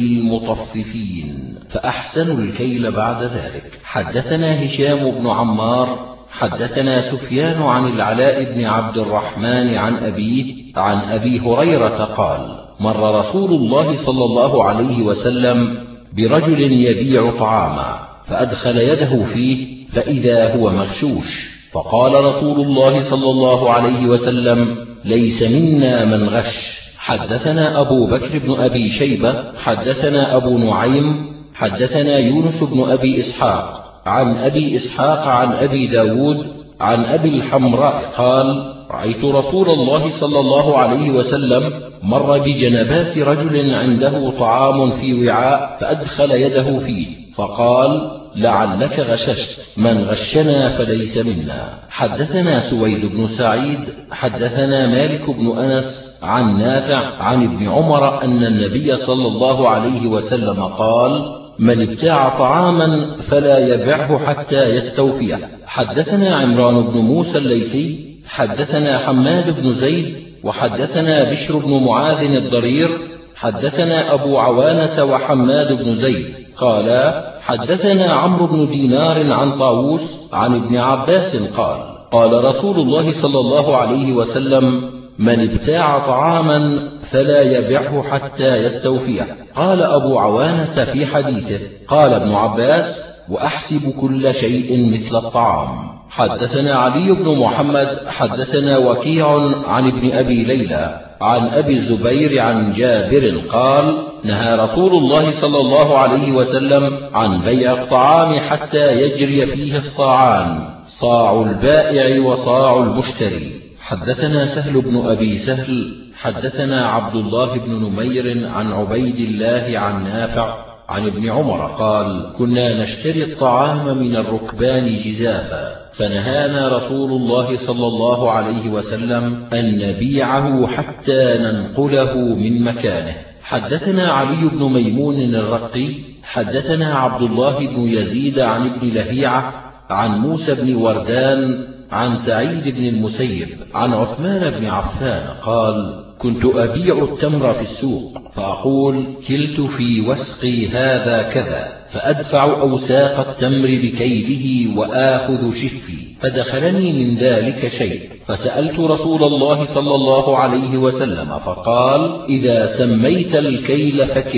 للمطففين، فأحسنوا الكيل بعد ذلك. حدثنا هشام بن عمار حدثنا سفيان عن العلاء بن عبد الرحمن عن أبيه عن أبي هريرة قال: مر رسول الله صلى الله عليه وسلم برجل يبيع طعاما، فأدخل يده فيه فإذا هو مغشوش، فقال رسول الله صلى الله عليه وسلم: ليس منا من غش. حدثنا أبو بكر بن أبي شيبة حدثنا أبو نعيم حدثنا يونس بن أبي إسحاق عن أبي إسحاق عن أبي داود عن أبي الحمراء قال: رأيت رسول الله صلى الله عليه وسلم مر بجنبات رجل عنده طعام في وعاء، فأدخل يده فيه فقال: لعلك غششت، من غشنا فليس منا. حدثنا سويد بن سعيد حدثنا مالك بن أنس عن نافع عن ابن عمر أن النبي صلى الله عليه وسلم قال: من ابتاع طعاما فلا يبعه حتى يستوفيه. حدثنا عمران بن موسى الليثي حدثنا حماد بن زيد وحدثنا بشر بن معاذ الضرير حدثنا أبو عوانة وحماد بن زيد قالا حدثنا عمرو بن دينار عن طاووس عن ابن عباس قال قال رسول الله صلى الله عليه وسلم من ابتاع طعاما فلا يبعه حتى يستوفيه. قال أبو عوانة في حديثه قال ابن عباس وأحسب كل شيء مثل الطعام. حدثنا علي بن محمد حدثنا وكيع عن ابن أبي ليلى عن أبي الزبير عن جابر قال نهى رسول الله صلى الله عليه وسلم عن بيع الطعام حتى يجري فيه الصاعان، صاع البائع وصاع المشتري. حدثنا سهل بن أبي سهل حدثنا عبد الله بن نمير عن عبيد الله عن نافع عن ابن عمر قال كنا نشتري الطعام من الركبان جزافا، فنهانا رسول الله صلى الله عليه وسلم أن نبيعه حتى ننقله من مكانه. حدثنا علي بن ميمون الرقي حدثنا عبد الله بن يزيد عن ابن لهيعة عن موسى بن وردان عن سعيد بن المسيب عن عثمان بن عفان قال كنت أبيع التمر في السوق فأقول كلت في وسقي هذا كذا، فأدفع أوساق التمر بكيله وآخذ شفي، فدخلني من ذلك شيء، فسألت رسول الله صلى الله عليه وسلم فقال إذا سميت الكيل فكل.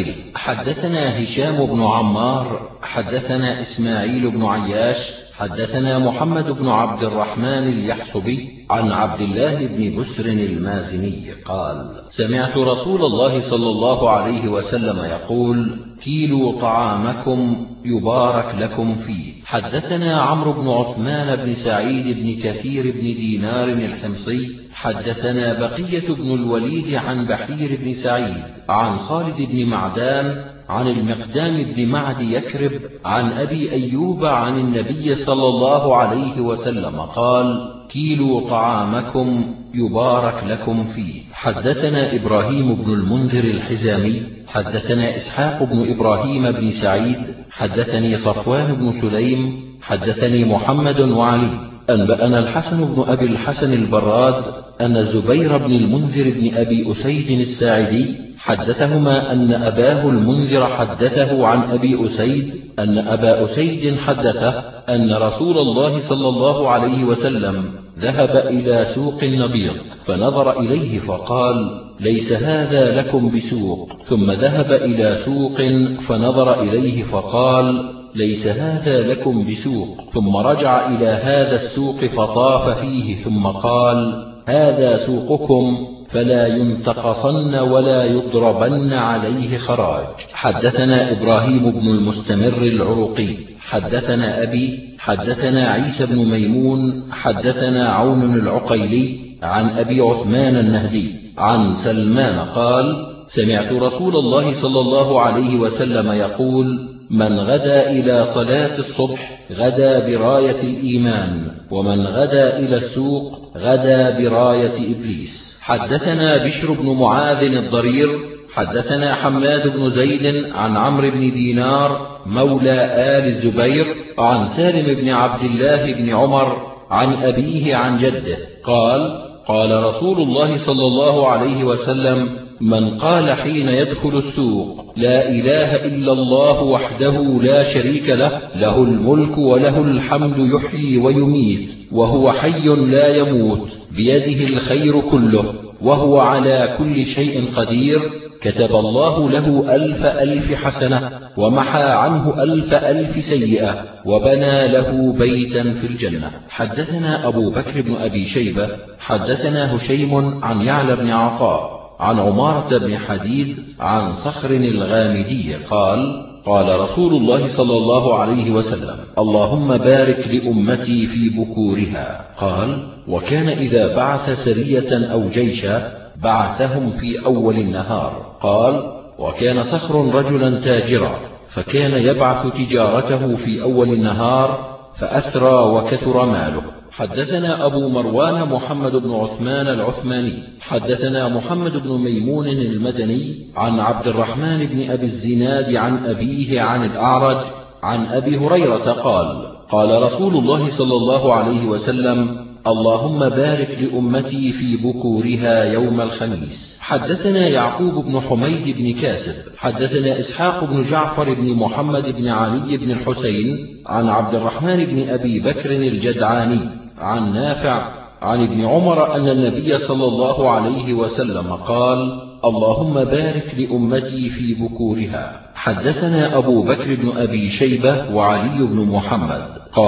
حدثنا هشام بن عمار حدثنا إسماعيل بن عياش حدثنا محمد بن عبد الرحمن اليحصبي عن عبد الله بن بسر المازني قال سمعت رسول الله صلى الله عليه وسلم يقول كيلوا طعامكم يبارك لكم فيه. حدثنا عمرو بن عثمان بن سعيد بن كثير بن دينار الحمصي حدثنا بقية بن الوليد عن بحير بن سعيد عن خالد بن معدان عن المقدام بن معد يكرب عن أبي أيوب عن النبي صلى الله عليه وسلم قال كيلوا طعامكم يبارك لكم فيه. حدثنا إبراهيم بن المنذر الحزامي حدثنا إسحاق بن إبراهيم بن سعيد حدثني صفوان بن سليم حدثني محمد وعلي أنبأنا الحسن بن أبي الحسن البراد أن الزبير بن المنذر بن أبي أسيد الساعدي حدثهما أن أباه المنذر حدثه عن أبي أسيد أن أبا أسيد حدثه أن رسول الله صلى الله عليه وسلم ذهب إلى سوق النبيض فنظر إليه فقال ليس هذا لكم بسوق، ثم ذهب إلى سوق فنظر إليه فقال ليس هذا لكم بسوق، ثم رجع إلى هذا السوق فطاف فيه ثم قال هذا سوقكم فلا ينتقصن ولا يضربن عليه خراج. حدثنا إبراهيم بن المستمر العرقي حدثنا أبي حدثنا عيسى بن ميمون حدثنا عون العقيلي عن أبي عثمان النهدي عن سلمان قال سمعت رسول الله صلى الله عليه وسلم يقول من غدا إلى صلاة الصبح غدا براية الإيمان، ومن غدا إلى السوق غدا براية إبليس. حدثنا بشر بن معاذ الضرير حدثنا حماد بن زيد عن عمرو بن دينار مولى آل الزبير عن سالم بن عبد الله بن عمر عن أبيه عن جده قال قال رسول الله صلى الله عليه وسلم من قال حين يدخل السوق لا إله إلا الله وحده لا شريك له له الملك وله الحمد يحيي ويميت وهو حي لا يموت بيده الخير كله وهو على كل شيء قدير كتب الله له 1000 حسنة ومحى عنه 1000 سيئة وبنى له بيتا في الجنة. حدثنا أبو بكر بن أبي شيبة حدثنا هشيم عن يعلى بن عطاء عن عمارة بن حديد عن صخر الغامدي قال قال رسول الله صلى الله عليه وسلم اللهم بارك لأمتي في بكورها. قال وكان إذا بعث سرية أو جيشا بعثهم في أول النهار. قال وكان صخر رجلا تاجرا فكان يبعث تجارته في أول النهار فأثرى وكثر ماله حدثنا أبو مروان محمد بن عثمان العثماني حدثنا محمد بن ميمون المدني عن عبد الرحمن بن أبي الزناد عن أبيه عن الأعرج عن أبي هريرة قال قال رسول الله صلى الله عليه وسلم اللهم بارك لأمتي في بكورها يوم الخميس. حدثنا يعقوب بن حميد بن كاسب حدثنا إسحاق بن جعفر بن محمد بن علي بن الحسين عن عبد الرحمن بن أبي بكر الجدعاني عن نافع عن ابن عمر أن النبي صلى الله عليه وسلم قال اللهم بارك لأمتي في بكورها. حدثنا أبو بكر بن أبي شيبة وعلي بن محمد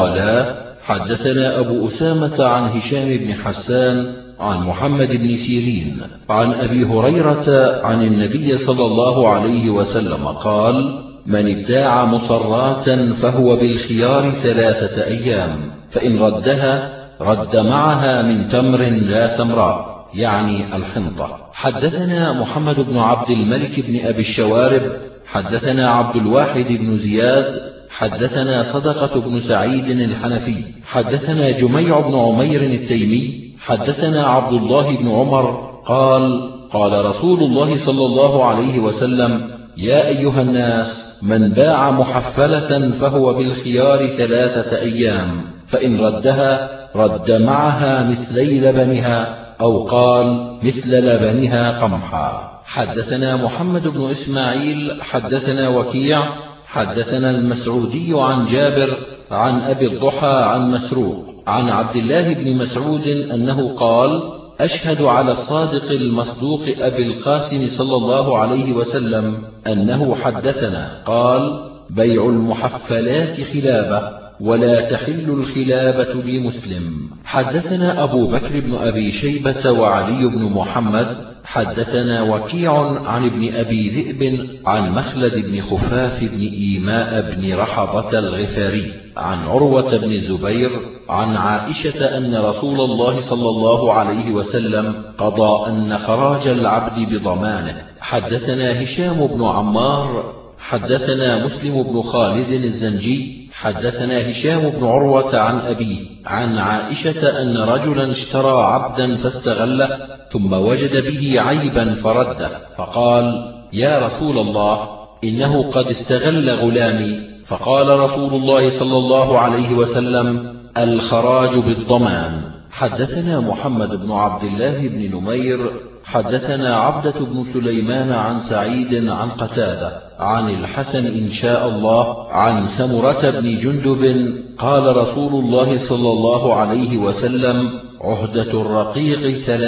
قالا حدثنا أبو أسامة عن هشام بن حسان عن محمد بن سيرين عن أبي هريرة عن النبي صلى الله عليه وسلم قال من ابتاع مصرات فهو بالخيار 3 أيام فإن ردها رد معها من تمر لا سمراء يعني الحنطة. حدثنا محمد بن عبد الملك بن أبي الشوارب حدثنا عبد الواحد بن زياد حدثنا صدقة بن سعيد الحنفي حدثنا جميع بن عمير التيمي حدثنا عبد الله بن عمر قال قال رسول الله صلى الله عليه وسلم يا أيها الناس من باع محفلة فهو بالخيار 3 أيام فإن ردها رد معها مثلي لبنها أو قال مثل لبنها قمحا. حدثنا محمد بن إسماعيل حدثنا وكيع حدثنا المسعودي عن جابر عن أبي الضحى عن مسروق عن عبد الله بن مسعود أنه قال أشهد على الصادق المصدوق أبي القاسم صلى الله عليه وسلم أنه حدثنا قال بيع المحفلات خلابة ولا تحل الخلابة لمسلم. حدثنا أبو بكر بن أبي شيبة وعلي بن محمد حدثنا وكيع عن ابن أبي ذئب عن مخلد بن خفاف بن إيماء بن رحضة الغفاري عن عروة بن الزبير عن عائشة أن رسول الله صلى الله عليه وسلم قضى أن خراج العبد بضمانه. حدثنا هشام بن عمار حدثنا مسلم بن خالد الزنجي حدثنا هشام بن عروة عن أبيه عن عائشة أن رجلا اشترى عبدا فاستغله ثم وجد به عيبا فرده فقال يا رسول الله إنه قد استغل غلامي. فقال رسول الله صلى الله عليه وسلم الخراج بالضمان. حدثنا محمد بن عبد الله بن نمير حدثنا عبدة بن سليمان عن سعيد عن قتادة عن الحسن إن شاء الله عن سمرة بن جندب قال رسول الله صلى الله عليه وسلم عهدة الرقيق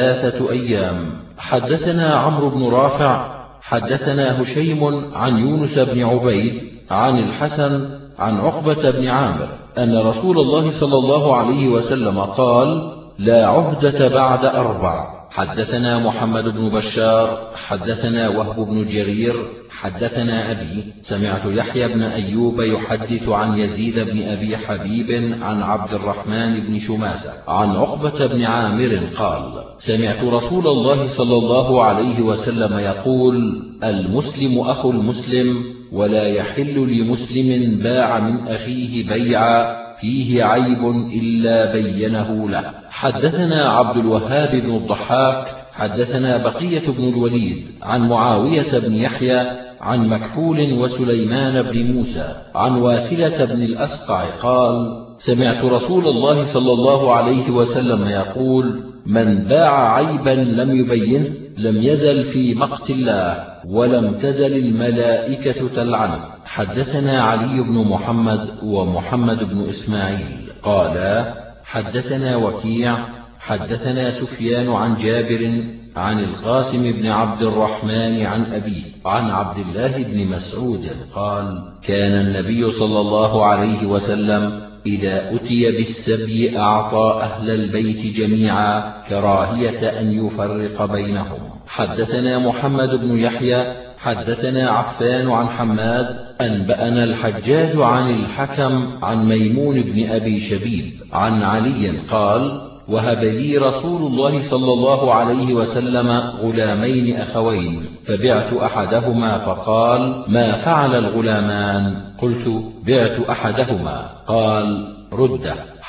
3 أيام. حدثنا عمرو بن رافع حدثنا هشيم عن يونس بن عبيد عن الحسن عن عقبة بن عامر أن رسول الله صلى الله عليه وسلم قال لا عهدة بعد 4. حدثنا محمد بن بشار حدثنا وهب بن جرير حدثنا أبي سمعت يحيى بن أيوب يحدث عن يزيد بن أبي حبيب عن عبد الرحمن بن شماسة عن عقبة بن عامر قال سمعت رسول الله صلى الله عليه وسلم يقول المسلم أخو المسلم ولا يحل لمسلم باع من أخيه بيعا فيه عيب إلا بينه له. حدثنا عبد الوهاب بن الضحاك حدثنا بقية بن الوليد عن معاوية بن يحيى عن مكحول وسليمان بن موسى عن واثلة بن الأسقع قال سمعت رسول الله صلى الله عليه وسلم يقول من باع عيبا لم يبينه لم يزل في مقت الله ولم تزل الملائكة تلعنه. حدثنا علي بن محمد ومحمد بن إسماعيل قالا حدثنا وكيع حدثنا سفيان عن جابر عن القاسم بن عبد الرحمن عن أبيه عن عبد الله بن مسعود قال كان النبي صلى الله عليه وسلم إذا أتي بالسبي أعطى أهل البيت جميعا كراهية أن يفرق بينهم. حدثنا محمد بن يحيى حدثنا عفان عن حماد أنبأنا الحجاج عن الحكم عن ميمون بن أبي شبيب عن علي قال وهب لي رسول الله صلى الله عليه وسلم غلامين أخوين فبعت أحدهما فقال ما فعل الغلامان؟ قلت بعت أحدهما قال رده.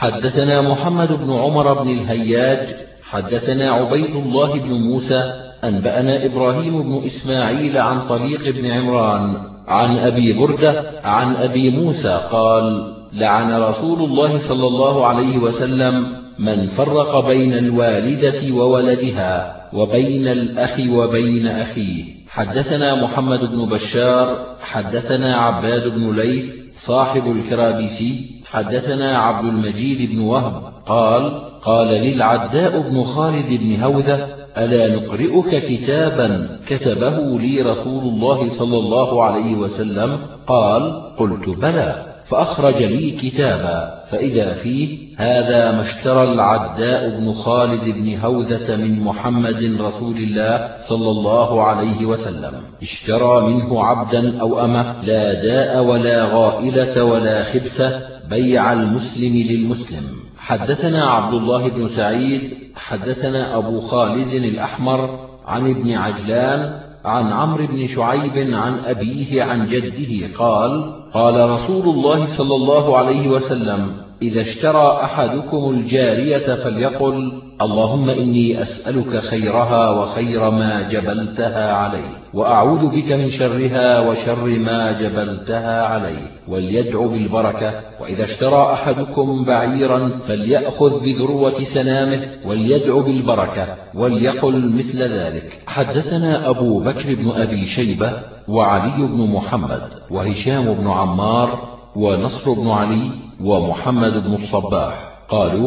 حدثنا محمد بن عمر بن الهياج حدثنا عبيد الله بن موسى أنبأنا إبراهيم بن إسماعيل عن طليق بن عمران عن أبي بردة عن أبي موسى قال: لعن رسول الله صلى الله عليه وسلم من فرق بين الوالدة وولدها وبين الأخ وبين أخيه. حدثنا محمد بن بشار حدثنا عباد بن ليث صاحب الكرابيسي حدثنا عبد المجيد بن وهب قال: قال للعداء بن خالد بن هوذة: ألا نقرئك كتابا كتبه لي رسول الله صلى الله عليه وسلم؟ قال: قلت بلى. فأخرج لي كتابا فإذا فيه: هذا ما اشترى العداء بن خالد بن هوذة من محمد رسول الله صلى الله عليه وسلم، اشترى منه عبدا أو أمة، لا داء ولا غائلة ولا خبثة، بيع المسلم للمسلم. حدثنا عبد الله بن سعيد حدثنا أبو خالد الأحمر عن ابن عجلان عن عمرو بن شعيب عن أبيه عن جده قال: قال رسول الله صلى الله عليه وسلم: إذا اشترى أحدكم الجارية فليقل: اللهم إني أسألك خيرها وخير ما جبلتها عليه، وأعوذ بك من شرها وشر ما جبلتها عليه، وليدعو بالبركة. وإذا اشترى أحدكم بعيرا فليأخذ بذروة سنامه وليدعو بالبركة، وليقل مثل ذلك. حدثنا أبو بكر بن أبي شيبة وعلي بن محمد وهشام بن عمار ونصر بن علي ومحمد بن الصباح قالوا: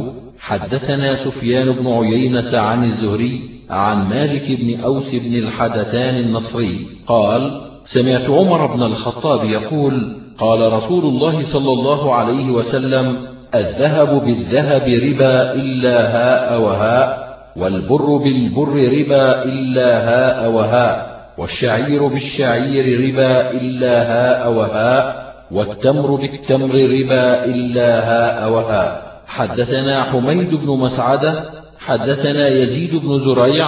حدثنا سفيان بن عيينة عن الزهري عن مالك بن أوس بن الحدثان النصري قال: سمعت عمر بن الخطاب يقول: قال رسول الله صلى الله عليه وسلم: الذهب بالذهب ربا إلا هاء وهاء، والبر بالبر ربا إلا هاء وهاء، والشعير بالشعير ربا إلا هاء وهاء، والتمر بالتمر ربا إلا هاء وهاء. حدثنا حميد بن مسعدة حدثنا يزيد بن زريع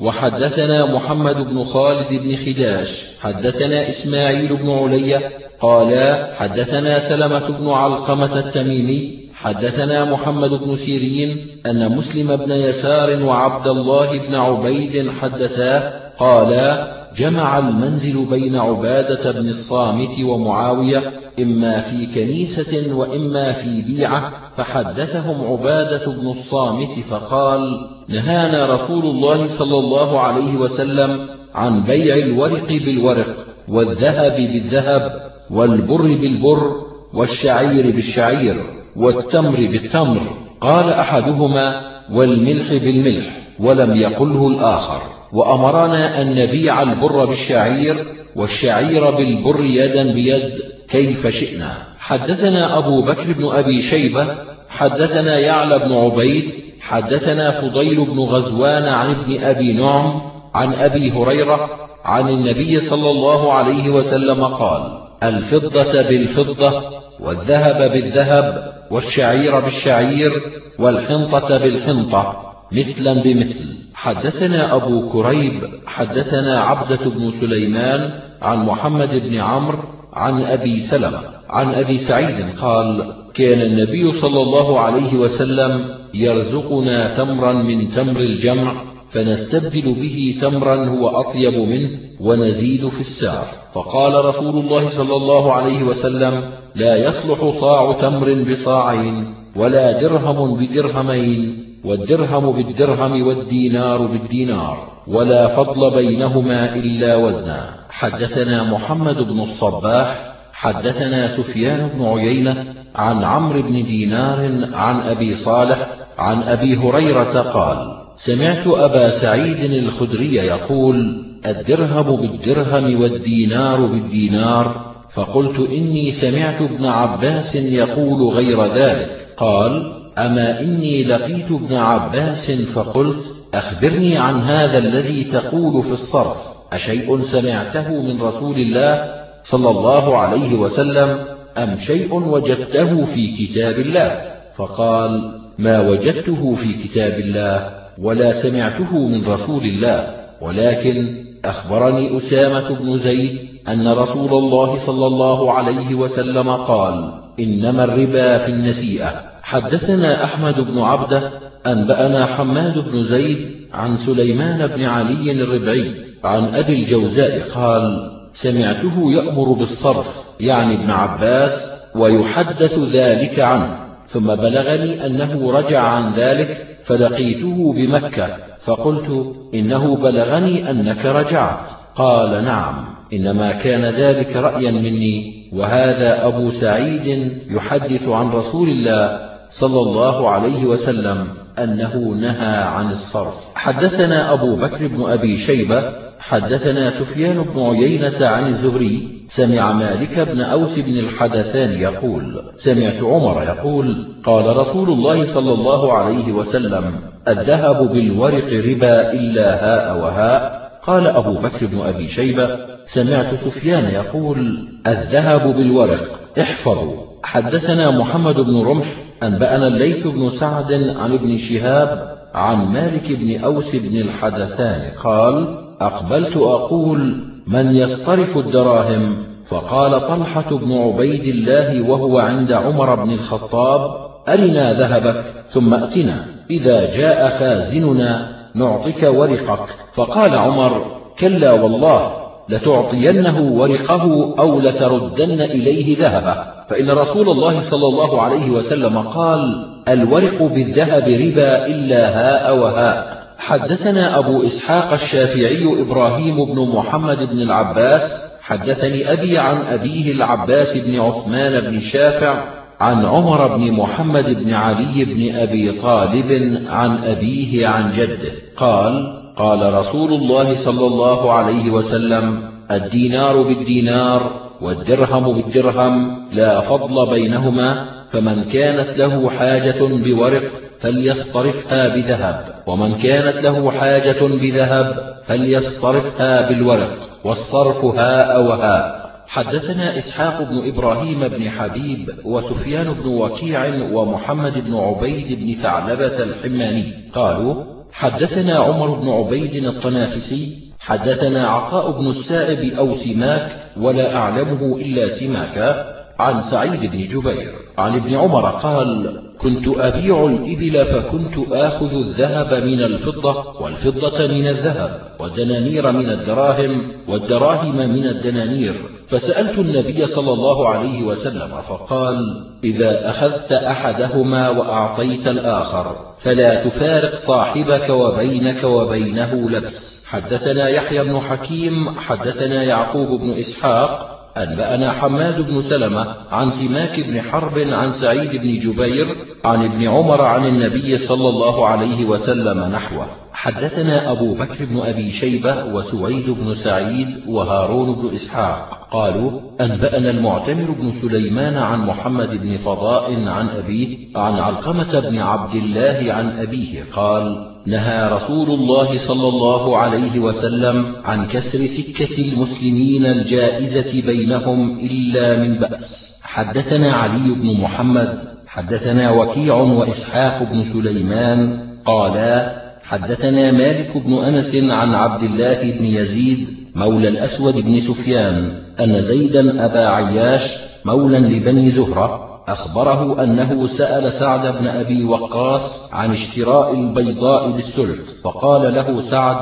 وحدثنا محمد بن خالد بن خداش حدثنا إسماعيل بن علية قالا: حدثنا سلمة بن علقمة التميمي حدثنا محمد بن سيرين أن مسلم بن يسار وعبد الله بن عبيد حدثاه قالا: جمع المنزل بين عبادة بن الصامت ومعاوية إما في كنيسة وإما في بيعة، فحدثهم عبادة بن الصامت فقال: نهانا رسول الله صلى الله عليه وسلم عن بيع الورق بالورق، والذهب بالذهب، والبر بالبر، والشعير بالشعير، والتمر بالتمر. قال أحدهما: والملح بالملح، ولم يقله الآخر. وأمرنا أن نبيع البر بالشعير والشعير بالبر يدا بيد كيف شئنا. حدثنا أبو بكر بن أبي شيبة حدثنا يعلى بن عبيد حدثنا فضيل بن غزوان عن ابن أبي نعم عن أبي هريرة عن النبي صلى الله عليه وسلم قال: الفضة بالفضة، والذهب بالذهب، والشعير بالشعير، والحنطة بالحنطة، مثلا بمثل. حدثنا أبو كريب حدثنا عبدة بن سليمان عن محمد بن عمرو عن أبي سلمة عن أبي سعيد قال: كان النبي صلى الله عليه وسلم يرزقنا تمرا من تمر الجمع، فنستبدل به تمرا هو أطيب منه ونزيد في السعر. فقال رسول الله صلى الله عليه وسلم: لا يصلح صاع تمر بصاعين، ولا درهم بدرهمين، والدرهم بالدرهم والدينار بالدينار، ولا فضل بينهما إلا وزنا. حدثنا محمد بن الصباح حدثنا سفيان بن عيينة عن عمرو بن دينار عن أبي صالح عن أبي هريرة قال: سمعت أبا سعيد الخدري يقول: الدرهم بالدرهم والدينار بالدينار. فقلت: إني سمعت ابن عباس يقول غير ذلك. قال: أما إني لقيت ابن عباس فقلت: أخبرني عن هذا الذي تقول في الصرف، أشيء سمعته من رسول الله صلى الله عليه وسلم أم شيء وجدته في كتاب الله؟ فقال: ما وجدته في كتاب الله ولا سمعته من رسول الله، ولكن أخبرني أسامة بن زيد أن رسول الله صلى الله عليه وسلم قال: إنما الربا في النسيئة. حدثنا أحمد بن عبده أنبأنا حماد بن زيد عن سليمان بن علي الربعي عن أبي الجوزاء قال: سمعته يأمر بالصرف يعني ابن عباس ويحدث ذلك عنه، ثم بلغني أنه رجع عن ذلك فلقيته بمكة فقلت: إنه بلغني أنك رجعت. قال: نعم، إنما كان ذلك رأيا مني، وهذا أبو سعيد يحدث عن رسول الله صلى الله عليه وسلم أنه نهى عن الصرف. حدثنا أبو بكر بن أبي شيبة حدثنا سفيان بن عيينة عن الزهري سمع مالك بن أوس بن الحدثان يقول: سمعت عمر يقول: قال رسول الله صلى الله عليه وسلم: الذهب بالورق ربا إلا هاء وهاء. قال أبو بكر بن أبي شيبة: سمعت سفيان يقول: الذهب بالورق، احفظوا. حدثنا محمد بن رمح أنبأنا الليث بن سعد عن ابن شهاب عن مالك بن أوس بن الحدثان قال: أقبلت أقول: من يصطرف الدراهم؟ فقال طلحة بن عبيد الله وهو عند عمر بن الخطاب: أرنا ذهبك ثم أتنا، إذا جاء خازننا نعطيك ورقك. فقال عمر: كلا والله، لتعطينه ورقه أو لتردن إليه ذهبه، فإن رسول الله صلى الله عليه وسلم قال: الورق بالذهب ربا إلا هاء وهاء. حدثنا أبو إسحاق الشافعي إبراهيم بن محمد بن العباس حدثني أبي عن أبيه العباس بن عثمان بن شافع عن عمر بن محمد بن علي بن أبي طالب عن أبيه عن جده قال: قال رسول الله صلى الله عليه وسلم: الدينار بالدينار والدرهم بالدرهم لا فضل بينهما، فمن كانت له حاجة بورق فليصطرفها بذهب، ومن كانت له حاجة بذهب فليصطرفها بالورق، والصرف هاء وهاء. حدثنا إسحاق بن إبراهيم بن حبيب وسفيان بن وكيع ومحمد بن عبيد بن ثعلبة الحماني قالوا: حدثنا عمر بن عبيد الطنافسي حدثنا عطاء بن السائب أو سماك ولا أعلمه إلا سماكا عن سعيد بن جبير عن ابن عمر قال: كنت أبيع الإبل فكنت آخذ الذهب من الفضة والفضة من الذهب والدنانير من الدراهم والدراهم من الدنانير، فسألت النبي صلى الله عليه وسلم فقال: إذا أخذت أحدهما وأعطيت الآخر فلا تفارق صاحبك وبينك وبينه لبس. حدثنا يحيى بن حكيم حدثنا يعقوب بن إسحاق أنبأنا حماد بن سلمة عن سماك بن حرب عن سعيد بن جبير عن ابن عمر عن النبي صلى الله عليه وسلم نحوه. حدثنا أبو بكر بن أبي شيبة وسويد بن سعيد وهارون بن إسحاق قالوا: أنبأنا المعتمر بن سليمان عن محمد بن فضاء عن أبيه عن علقمة بن عبد الله عن أبيه قال: نهى رسول الله صلى الله عليه وسلم عن كسر سكة المسلمين الجائزة بينهم إلا من بأس. حدثنا علي بن محمد حدثنا وكيع وإسحاق بن سليمان قالا: حدثنا مالك بن أنس عن عبد الله بن يزيد مولى الأسود بن سفيان أن زيدا أبا عياش مولى لبني زهرة أخبره أنه سأل سعد بن أبي وقاص عن اشتراء البيضاء بالسلط، فقال له سعد: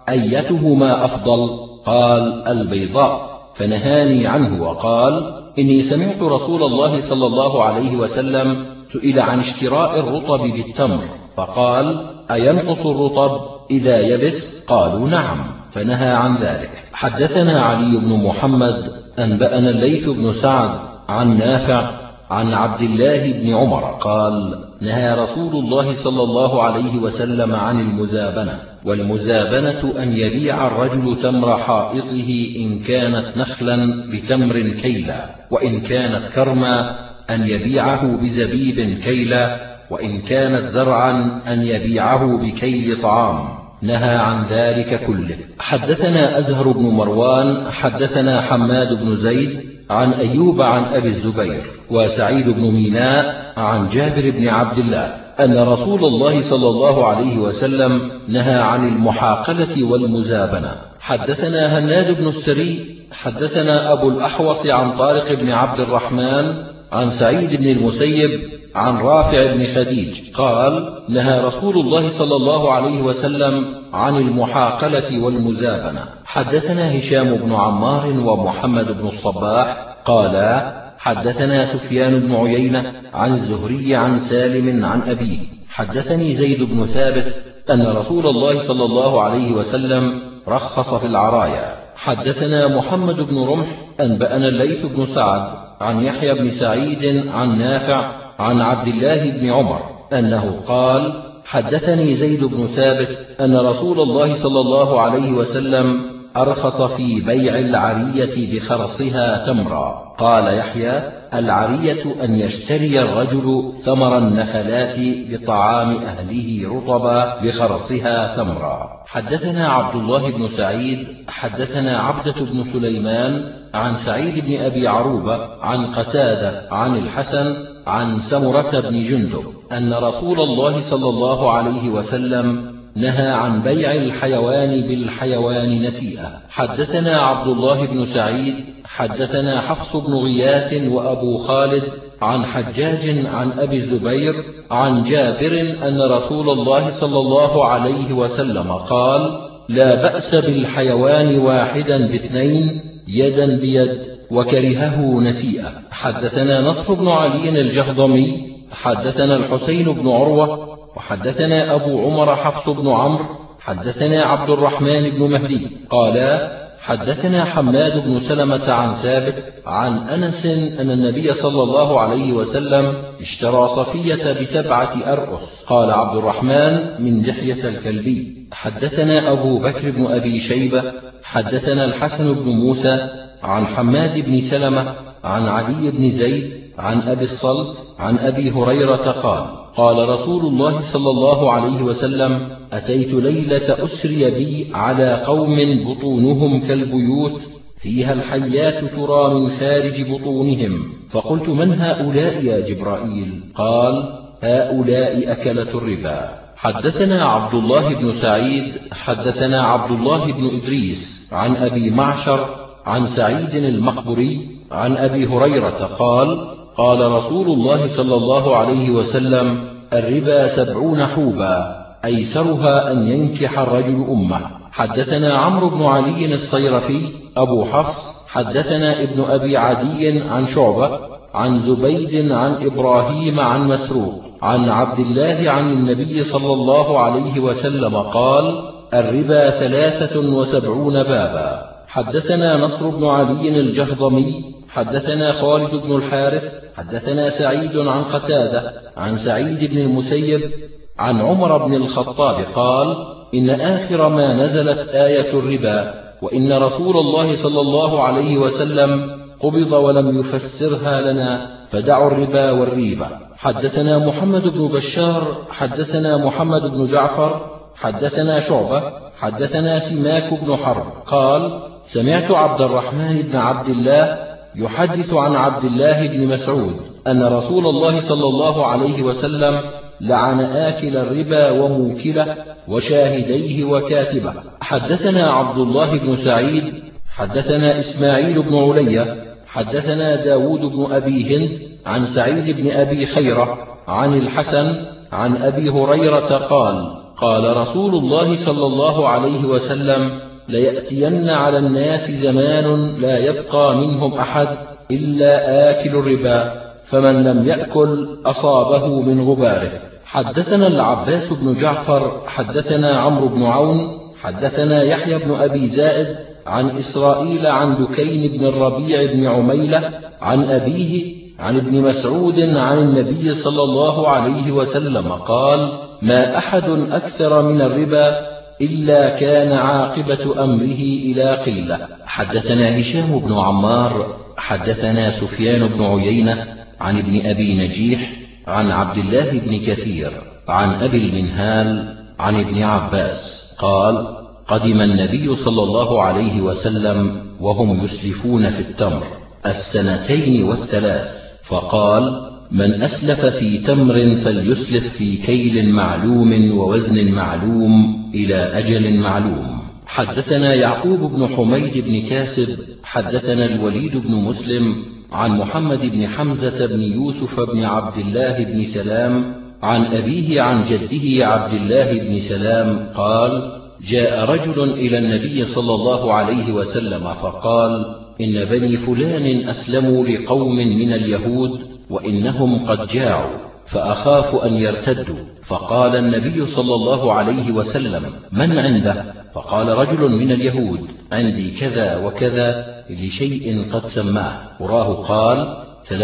أيتهما أفضل؟ قال: البيضاء، فنهاني عنه وقال: إني سمعت رسول الله صلى الله عليه وسلم سئل عن اشتراء الرطب بالتمر فقال: أينقص الرطب إذا يبس؟ قالوا: نعم، فنهى عن ذلك. حدثنا علي بن محمد أنبأنا الليث بن سعد عن نافع عن عبد الله بن عمر قال: نهى رسول الله صلى الله عليه وسلم عن المزابنة، والمزابنة أن يبيع الرجل تمر حائطه إن كانت نخلا بتمر كيلا، وإن كانت كرما أن يبيعه بزبيب كيلا، وإن كانت زرعا أن يبيعه بكيل طعام. نهى عن ذلك كله. حدثنا أزهر بن مروان حدثنا حماد بن زيد عن أيوب عن أبي الزبير وسعيد بن ميناء عن جابر بن عبد الله أن رسول الله صلى الله عليه وسلم نهى عن المحاقلة والمزابنة. حدثنا هناد بن السري حدثنا أبو الأحوص عن طارق بن عبد الرحمن عن سعيد بن المسيب عن رافع بن خديج قال: نهى رسول الله صلى الله عليه وسلم عن المحاقلة والمزابنة. حدثنا هشام بن عمار ومحمد بن الصباح قالا: حدثنا سفيان بن عيينة عن الزهري عن سالم عن أبيه حدثني زيد بن ثابت أن رسول الله صلى الله عليه وسلم رخص في العرايا. حدثنا محمد بن رمح أنبأنا الليث بن سعد عن يحيى بن سعيد عن نافع عن عبد الله بن عمر أنه قال: حدثني زيد بن ثابت أن رسول الله صلى الله عليه وسلم أرخص في بيع العرية بخرصها تمرا. قال يحيى: العرية أن يشتري الرجل ثمر النخلات بطعام أهله رطبا بخرصها تمرا. حدثنا عبد الله بن سعيد حدثنا عبدة بن سليمان عن سعيد بن أبي عروبة عن قتادة عن الحسن عن سمرة بن جندب أن رسول الله صلى الله عليه وسلم نهى عن بيع الحيوان بالحيوان نسيئة. حدثنا عبد الله بن سعيد حدثنا حفص بن غياث وأبو خالد عن حجاج عن أبي الزبير عن جابر أن رسول الله صلى الله عليه وسلم قال: لا بأس بالحيوان واحدا باثنين يدا بيد، وكرهه نسيئة. حدثنا نصر بن علي الجهضمي حدثنا الحسين بن عروة وحدثنا أبو عمر حفص بن عمرو حدثنا عبد الرحمن بن مهدي قالا: حدثنا حماد بن سلمة عن ثابت عن أنس أن النبي صلى الله عليه وسلم اشترى صفية ب7 أرؤس. قال عبد الرحمن: من دحية الكلبي. حدثنا أبو بكر بن أبي شيبة حدثنا الحسن بن موسى عن حماد بن سلمة عن علي بن زيد عن أبي الصلت عن أبي هريرة قال: قال رسول الله صلى الله عليه وسلم: أتيت ليلة أسري بي على قوم بطونهم كالبيوت فيها الحيات ترى من خارج بطونهم، فقلت: من هؤلاء يا جبرائيل؟ قال: هؤلاء أكلة الربا. حدثنا عبد الله بن سعيد حدثنا عبد الله بن إدريس عن أبي معشر عن سعيد المقبري عن أبي هريرة قال: قال رسول الله صلى الله عليه وسلم: الربا 70 حوبا أيسرها أن ينكح الرجل أمه. حدثنا عمرو بن علي الصيرفي أبو حفص حدثنا ابن أبي عدي عن شعبة عن زبيد عن إبراهيم عن مسروق عن عبد الله عن النبي صلى الله عليه وسلم قال: الربا 73 بابا. حدثنا نصر بن علي الجهضمي حدثنا خالد بن الحارث حدثنا سعيد عن قتادة عن سعيد بن المسيب عن عمر بن الخطاب قال: إن آخر ما نزلت آية الربا، وإن رسول الله صلى الله عليه وسلم قبض ولم يفسرها لنا، فدعوا الربا والريبة. حدثنا محمد بن بشار حدثنا محمد بن جعفر حدثنا شعبة حدثنا سماك بن حرب قال: سمعت عبد الرحمن بن عبد الله يحدث عن عبد الله بن مسعود أن رسول الله صلى الله عليه وسلم لعن آكل الربا وموكله وشاهديه وكاتبه. حدثنا عبد الله بن سعيد حدثنا إسماعيل بن علية حدثنا داود بن أبي هند عن سعيد بن أبي خيرة عن الحسن عن أبي هريرة قال: قال رسول الله صلى الله عليه وسلم: ليأتين على الناس زمان لا يبقى منهم أحد إلا آكل الربا، فمن لم يأكل أصابه من غباره. حدثنا العباس بن جعفر حدثنا عمرو بن عون حدثنا يحيى بن أبي زائد عن إسرائيل عن دكين بن الربيع بن عميلة عن أبيه عن ابن مسعود عن النبي صلى الله عليه وسلم قال: ما أحد أكثر من الربا إلا كان عاقبة أمره إلى قلة. حدثنا هشام بن عمار حدثنا سفيان بن عيينة عن ابن أبي نجيح عن عبد الله بن كثير عن أبي المنهال عن ابن عباس قال: قدم النبي صلى الله عليه وسلم وهم يسلفون في التمر 2 و3، فقال: من أسلف في تمر فليسلف في كيل معلوم ووزن معلوم إلى أجل معلوم. حدثنا يعقوب بن حميد بن كاسب حدثنا الوليد بن مسلم عن محمد بن حمزة بن يوسف بن عبد الله بن سلام عن أبيه عن جده عبد الله بن سلام قال: جاء رجل إلى النبي صلى الله عليه وسلم فقال: إن بني فلان أسلموا لقوم من اليهود وإنهم قد جاعوا فأخاف أن يرتدوا. فقال النبي صلى الله عليه وسلم: من عنده؟ فقال رجل من اليهود: عندي كذا وكذا لشيء قد سماه. وراه قال: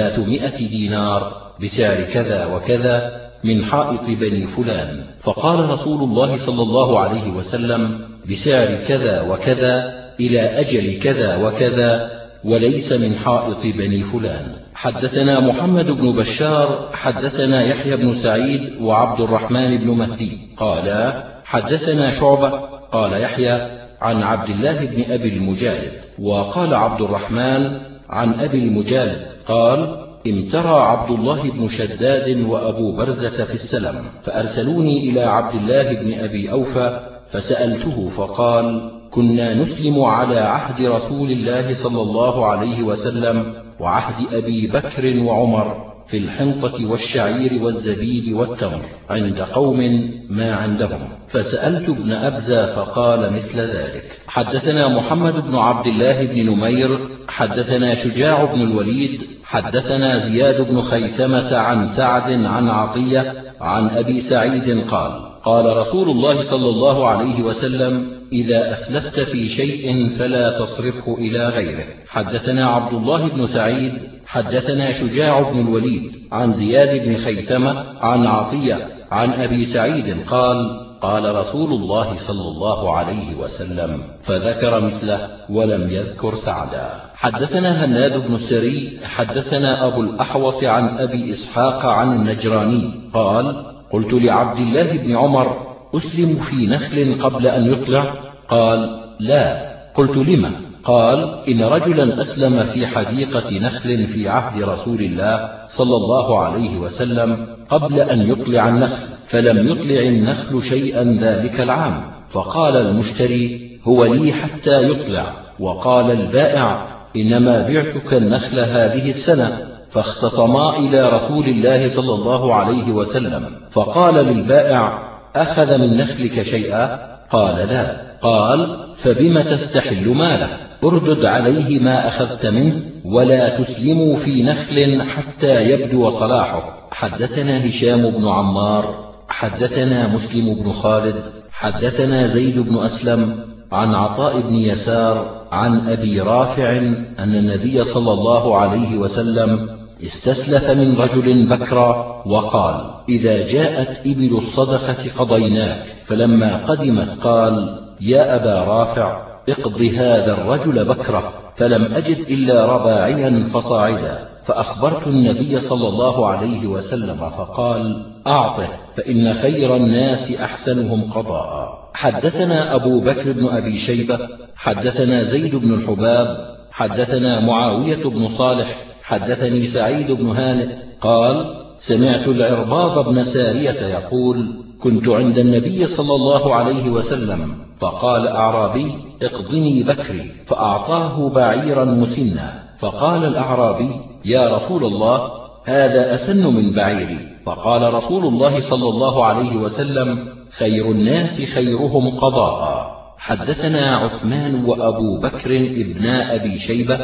300 دينار بسعر كذا وكذا من حائط بني فلان. فقال رسول الله صلى الله عليه وسلم: بسعر كذا وكذا إلى أجل كذا وكذا، وليس من حائط بني فلان. حدثنا محمد بن بشار حدثنا يحيى بن سعيد وعبد الرحمن بن مهدي قال: حدثنا شعبة قال يحيى عن عبد الله بن أبي المجالد، وقال عبد الرحمن عن أبي المجالد قال: امترى عبد الله بن شداد وأبو برزة في السلم، فأرسلوني إلى عبد الله بن أبي أوفى فسألته فقال: كنا نسلم على عهد رسول الله صلى الله عليه وسلم وعهد أبي بكر وعمر في الحنطة والشعير والزبيب والتمر عند قوم ما عندهم، فسألت ابن أبزة فقال مثل ذلك. حدثنا محمد بن عبد الله بن نمير حدثنا شجاع بن الوليد حدثنا زياد بن خيثمة عن سعد عن عطية عن أبي سعيد قال: قال رسول الله صلى الله عليه وسلم: إذا أسلفت في شيء فلا تصرفه إلى غيره. حدثنا عبد الله بن سعيد حدثنا شجاع بن الوليد عن زياد بن خيثمة عن عطية عن أبي سعيد قال: قال رسول الله صلى الله عليه وسلم، فذكر مثله ولم يذكر سعدا. حدثنا هناد بن السري حدثنا أبو الأحوص عن أبي إسحاق عن النجراني قال: قلت لعبد الله بن عمر: أسلم في نخل قبل أن يطلع؟ قال: لا. قلت: لم؟ قال: إن رجلا أسلم في حديقة نخل في عهد رسول الله صلى الله عليه وسلم قبل أن يطلع النخل، فلم يطلع النخل شيئا ذلك العام، فقال المشتري: هو لي حتى يطلع، وقال البائع: إنما بعتك النخل هذه السنة، فاختصما إلى رسول الله صلى الله عليه وسلم، فقال للبائع: أخذ من نخلك شيئا؟ قال: لا. قال: فبم تستحل ماله؟ اردد عليه ما أخذت منه، ولا تسلموا في نخل حتى يبدو صلاحه. حدثنا هشام بن عمار حدثنا مسلم بن خالد حدثنا زيد بن أسلم عن عطاء بن يسار عن أبي رافع أن النبي صلى الله عليه وسلم استسلف من رجل بكرا وقال: إذا جاءت إبل الصدقة قضيناك. فلما قدمت قال: يا أبا رافع، اقض هذا الرجل بكره. فلم أجد إلا رباعيا فصاعدا، فأخبرت النبي صلى الله عليه وسلم فقال: أعطه، فإن خير الناس أحسنهم قضاء. حدثنا أبو بكر بن أبي شيبة حدثنا زيد بن الحباب حدثنا معاوية بن صالح حدثني سعيد بن هانئ قال: سمعت العرباض بن سارية يقول: كنت عند النبي صلى الله عليه وسلم، فقال أعرابي: اقضني بكري، فأعطاه بعيرا مسنا، فقال الأعرابي: يا رسول الله، هذا أسن من بعيري. فقال رسول الله صلى الله عليه وسلم: خير الناس خيرهم قضاء. حدثنا عثمان وأبو بكر ابنا أبي شيبة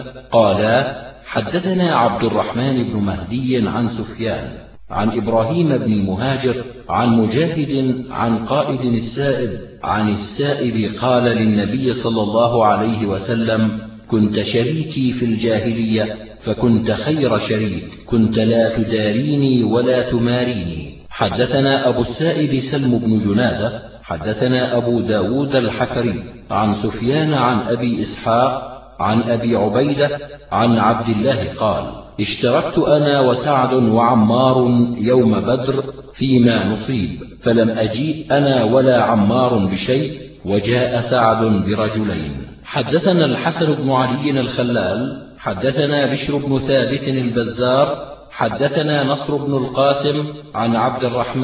قالا: حدثنا عبد الرحمن بن مهدي عن سفيان عن إبراهيم بن مهاجر عن مجاهد عن قائد السائب عن السائب قال للنبي صلى الله عليه وسلم: كنت شريكي في الجاهلية، فكنت خير شريك، كنت لا تداريني ولا تماريني. حدثنا أبو السائب سلم بن جنادة حدثنا أبو داود الحفري عن سفيان عن أبي إسحاق عن أبي عبيدة عن عبد الله قال: اشتركت أنا وسعد وعمار يوم بدر فيما نصيب، فلم أجيء أنا ولا عمار بشيء، وجاء سعد برجلين. حدثنا الحسن بن علي الخلال حدثنا بشر بن ثابت البزار حدثنا نصر بن القاسم عن عبد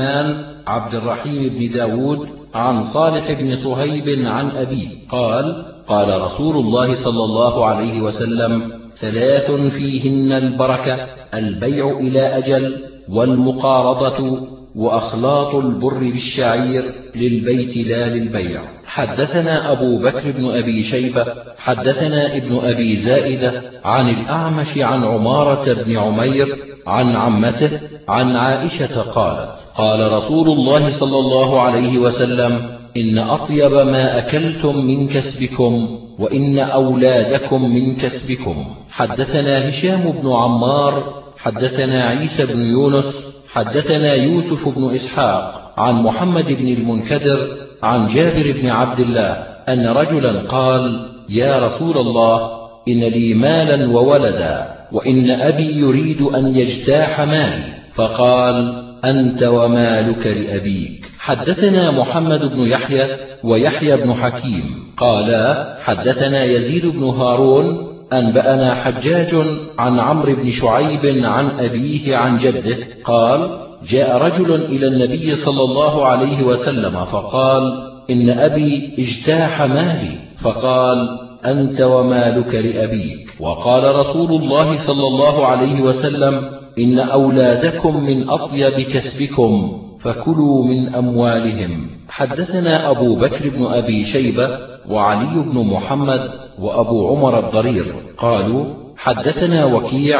الرحيم بن داود عن صالح بن صهيب عن أبيه قال: قال رسول الله صلى الله عليه وسلم: 3 فيهن البركة: البيع إلى أجل، والمقارضة، وأخلاط البر بالشعير، للبيت لا للبيع. حدثنا أبو بكر بن أبي شيبة حدثنا ابن أبي زائدة عن الأعمش عن عمارة بن عمير عن عمته عن عائشة قالت: قال رسول الله صلى الله عليه وسلم: إن أطيب ما أكلتم من كسبكم، وإن أولادكم من كسبكم. حدثنا هشام بن عمار حدثنا عيسى بن يونس حدثنا يوسف بن إسحاق عن محمد بن المنكدر عن جابر بن عبد الله أن رجلا قال: يا رسول الله، إن لي مالا وولدا، وإن أبي يريد أن يجتاح مالي. فقال: أنت ومالك لأبيك. حدثنا محمد بن يحيى ويحيى بن حكيم قالا: حدثنا يزيد بن هارون أنبأنا حجاج عن عمرو بن شعيب عن أبيه عن جده قال: جاء رجل إلى النبي صلى الله عليه وسلم فقال: إن أبي اجتاح مالي. فقال: أنت ومالك لأبيك. وقال رسول الله صلى الله عليه وسلم: إن أولادكم من أطيب كسبكم، فكلوا من أموالهم. حدثنا أبو بكر بن أبي شيبة وعلي بن محمد وأبو عمر الضرير قالوا: حدثنا وكيع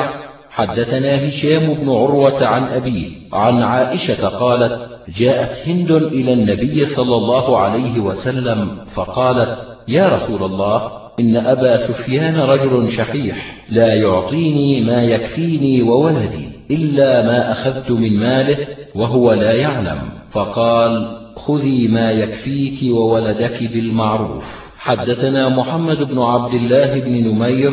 حدثنا هشام بن عروة عن أبيه عن عائشة قالت: جاءت هند إلى النبي صلى الله عليه وسلم فقالت: يا رسول الله، إن أبا سفيان رجل شحيح، لا يعطيني ما يكفيني وولدي إلا ما أخذت من ماله وهو لا يعلم. فقال: خذي ما يكفيك وولدك بالمعروف. حدثنا محمد بن عبد الله بن نمير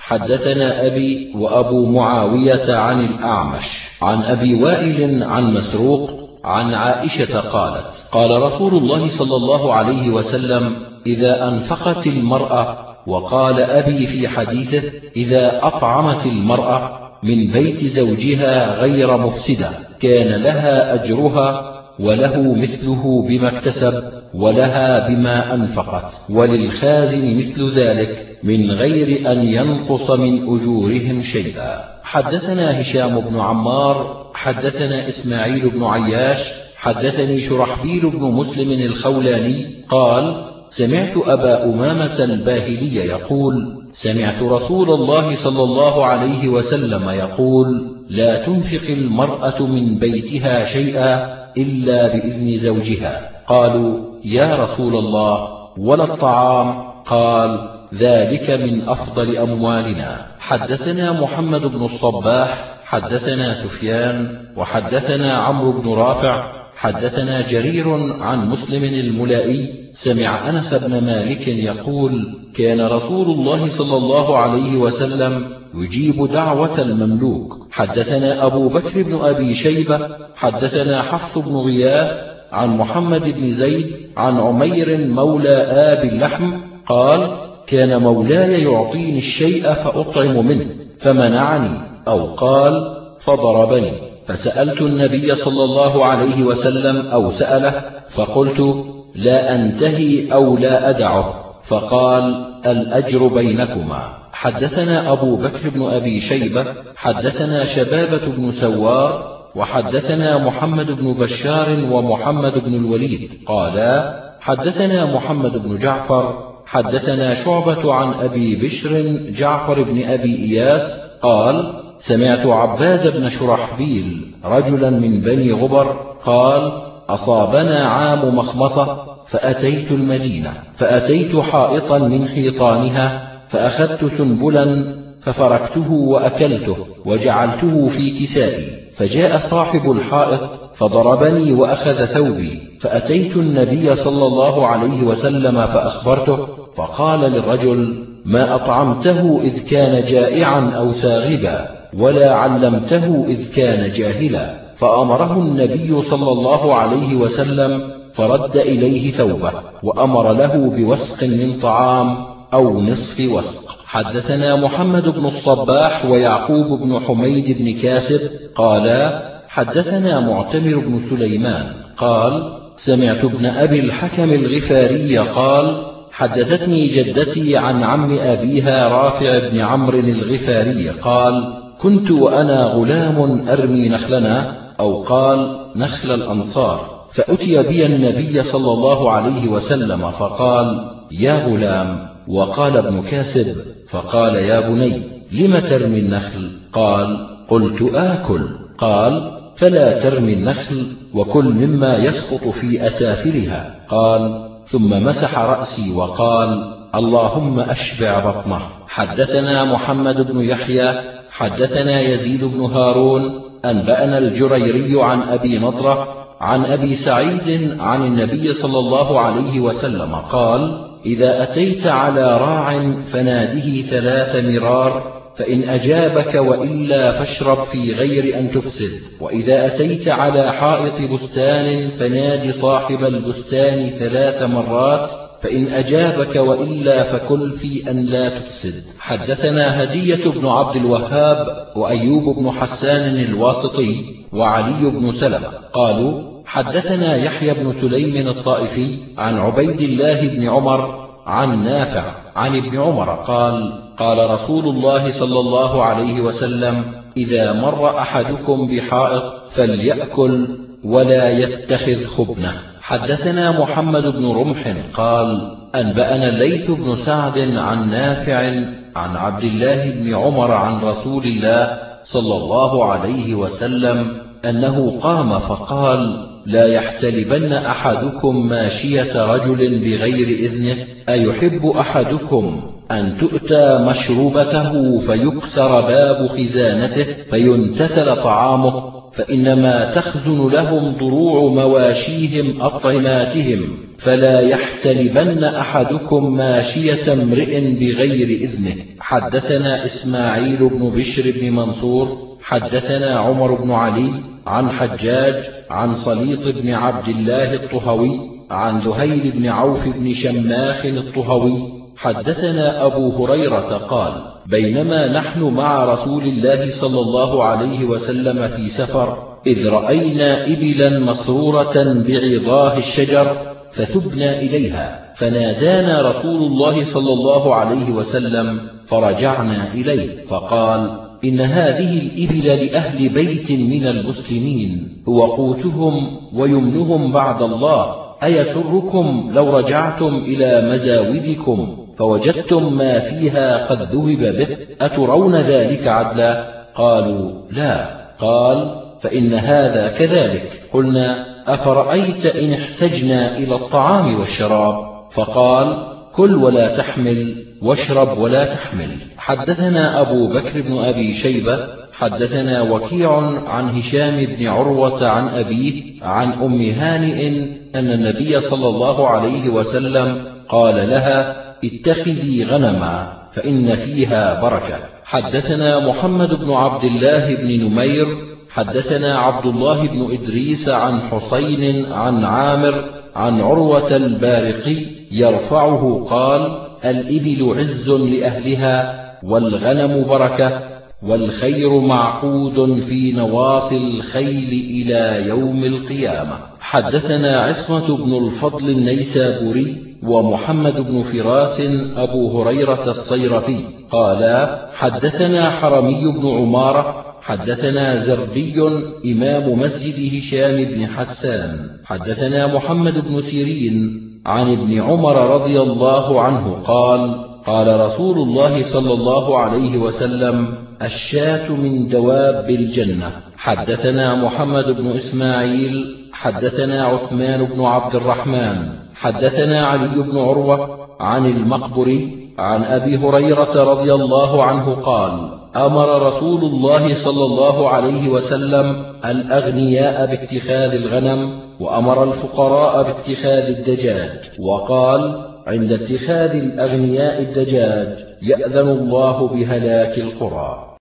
حدثنا أبي وأبو معاوية عن الأعمش عن أبي وائل عن مسروق عن عائشة قالت: قال رسول الله صلى الله عليه وسلم: إذا أنفقت المرأة، وقال أبي في حديثه: إذا أطعمت المرأة من بيت زوجها غير مفسدة، كان لها أجرها وله مثله بما اكتسب، ولها بما أنفقت، وللخازن مثل ذلك من غير أن ينقص من أجورهم شيئا. حدثنا هشام بن عمار حدثنا إسماعيل بن عياش حدثني شرحبيل بن مسلم الخولاني قال: سمعت أبا أمامة الباهلي يقول: سمعت رسول الله صلى الله عليه وسلم يقول: لا تنفق المرأة من بيتها شيئا إلا بإذن زوجها. قالوا: يا رسول الله، ولا الطعام؟ قال: ذلك من أفضل أموالنا. حدثنا محمد بن الصباح حدثنا سفيان وحدثنا عمرو بن رافع حدثنا جرير عن مسلم الملائي سمع أنس بن مالك يقول: كان رسول الله صلى الله عليه وسلم يجيب دعوة المملوك. حدثنا أبو بكر بن أبي شيبة حدثنا حفص بن غياث عن محمد بن زيد عن عمير مولى آب اللحم قال: كان مولاي يعطيني الشيء فأطعم منه فمنعني، أو قال: فضربني، فسألت النبي صلى الله عليه وسلم أو سأله، فقلت: لا أنتهي أو لا أدعه، فقال: الأجر بينكما. حدثنا أبو بكر بن أبي شيبة حدثنا شبابة بن سوار وحدثنا محمد بن بشار ومحمد بن الوليد قالا: حدثنا محمد بن جعفر حدثنا شعبة عن أبي بشر جعفر بن أبي إياس قال: سمعت عباد بن شرحبيل رجلا من بني غبر قال: أصابنا عام مخمصة، فأتيت المدينة، فأتيت حائطا من حيطانها، فأخذت سنبلا ففركته وأكلته وجعلته في كسائي، فجاء صاحب الحائط فضربني وأخذ ثوبي، فأتيت النبي صلى الله عليه وسلم فأخبرته، فقال للرجل: ما أطعمته إذ كان جائعا أو ساغبا، ولا علمته إذ كان جاهلا. فأمره النبي صلى الله عليه وسلم فرد إليه ثوبه، وأمر له بوسق من طعام أو نصف وسق. حدثنا محمد بن الصباح ويعقوب بن حميد بن كاسب قالا: حدثنا معتمر بن سليمان قال: سمعت ابن أبي الحكم الغفاري قال: حدثتني جدتي عن عم أبيها رافع بن عمرو الغفاري قال: كنت وأنا غلام أرمي نخلنا، أو قال نخل الأنصار، فأتي بي النبي صلى الله عليه وسلم فقال: يا غلام. وقال ابن كاسب: فقال: يا بني لم ترمي النخل؟ قال: قلت آكل. قال: فلا ترمي النخل، وكل مما يسقط في أسافلها. قال: ثم مسح رأسي وقال: اللهم أشبع بطنه. حدثنا محمد بن يحيى حدثنا يزيد بن هارون أنبأنا الجريري عن أبي نضرة عن أبي سعيد عن النبي صلى الله عليه وسلم قال: إذا أتيت على راع فناده 3 مرار، فإن أجابك وإلا فاشرب في غير أن تفسد. وإذا أتيت على حائط بستان فناد صاحب البستان 3 مرات، فإن أجابك وإلا فكل في أن لا تفسد. حدثنا هدية بن عبد الوهاب وأيوب بن حسان الواسطي وعلي بن سلمة قالوا: حدثنا يحيى بن سليم الطائفي عن عبيد الله بن عمر عن نافع عن ابن عمر قال: قال رسول الله صلى الله عليه وسلم: إذا مر أحدكم بحائط فليأكل ولا يتخذ خبنه. حدثنا محمد بن رمح قال: أنبأنا الليث بن سعد عن نافع عن عبد الله بن عمر عن رسول الله صلى الله عليه وسلم أنه قام فقال: لا يحتلبن أحدكم ماشية رجل بغير إذنه. أيحب أحدكم أن تؤتى مشروبته فيكسر باب خزانته فينتثل طعامه، فإنما تخزن لهم ضروع مواشيهم أطعماتهم، فلا يحتلبن أحدكم ماشية امرئ بغير إذنه. حدثنا إسماعيل بن بشر بن منصور حدثنا عمر بن علي عن حجاج عن صليط بن عبد الله الطهوي عن ذهيل بن عوف بن شماخ الطهوي حدثنا أبو هريرة قال: بينما نحن مع رسول الله صلى الله عليه وسلم في سفر، إذ رأينا إبلا مسرورة بعظاه الشجر فثبنا إليها، فنادانا رسول الله صلى الله عليه وسلم فرجعنا إليه، فقال: إن هذه الإبل لأهل بيت من المسلمين، هو قوتهم ويمنهم بعد الله. أيسركم لو رجعتم إلى مزاودكم فوجدتم ما فيها قد ذهب به؟ أترون ذلك عدلا؟ قالوا: لا. قال: فإن هذا كذلك. قلنا: أفرأيت إن احتجنا إلى الطعام والشراب؟ فقال: كل ولا تحمل، واشرب ولا تحمل. حدثنا أبو بكر بن أبي شيبة حدثنا وكيع عن هشام بن عروة عن أبيه عن أم هانئ أن النبي صلى الله عليه وسلم قال لها: اتخذي غنما فإن فيها بركة. حدثنا محمد بن عبد الله بن نمير حدثنا عبد الله بن إدريس عن حسين عن عامر عن عروة البارقي يرفعه قال: الإبل عز لأهلها، والغنم بركة، والخير معقود في نواصي الخيل إلى يوم القيامة. حدثنا عصمة بن الفضل النيسابوري ومحمد بن فراس أبو هريرة الصيرفي قالا: حدثنا حرمي بن عمارة حدثنا زربي إمام مسجد هشام بن حسان حدثنا محمد بن سيرين عن ابن عمر رضي الله عنه قال: قال رسول الله صلى الله عليه وسلم: الشاة من دواب الجنة. حدثنا محمد بن إسماعيل حدثنا عثمان بن عبد الرحمن حدثنا علي بن عروة عن المقبري عن أبي هريرة رضي الله عنه قال: أمر رسول الله صلى الله عليه وسلم الأغنياء باتخاذ الغنم، وأمر الفقراء باتخاذ الدجاج، وقال: عند اتخاذ الأغنياء الدجاج يأذن الله بهلاك القرى.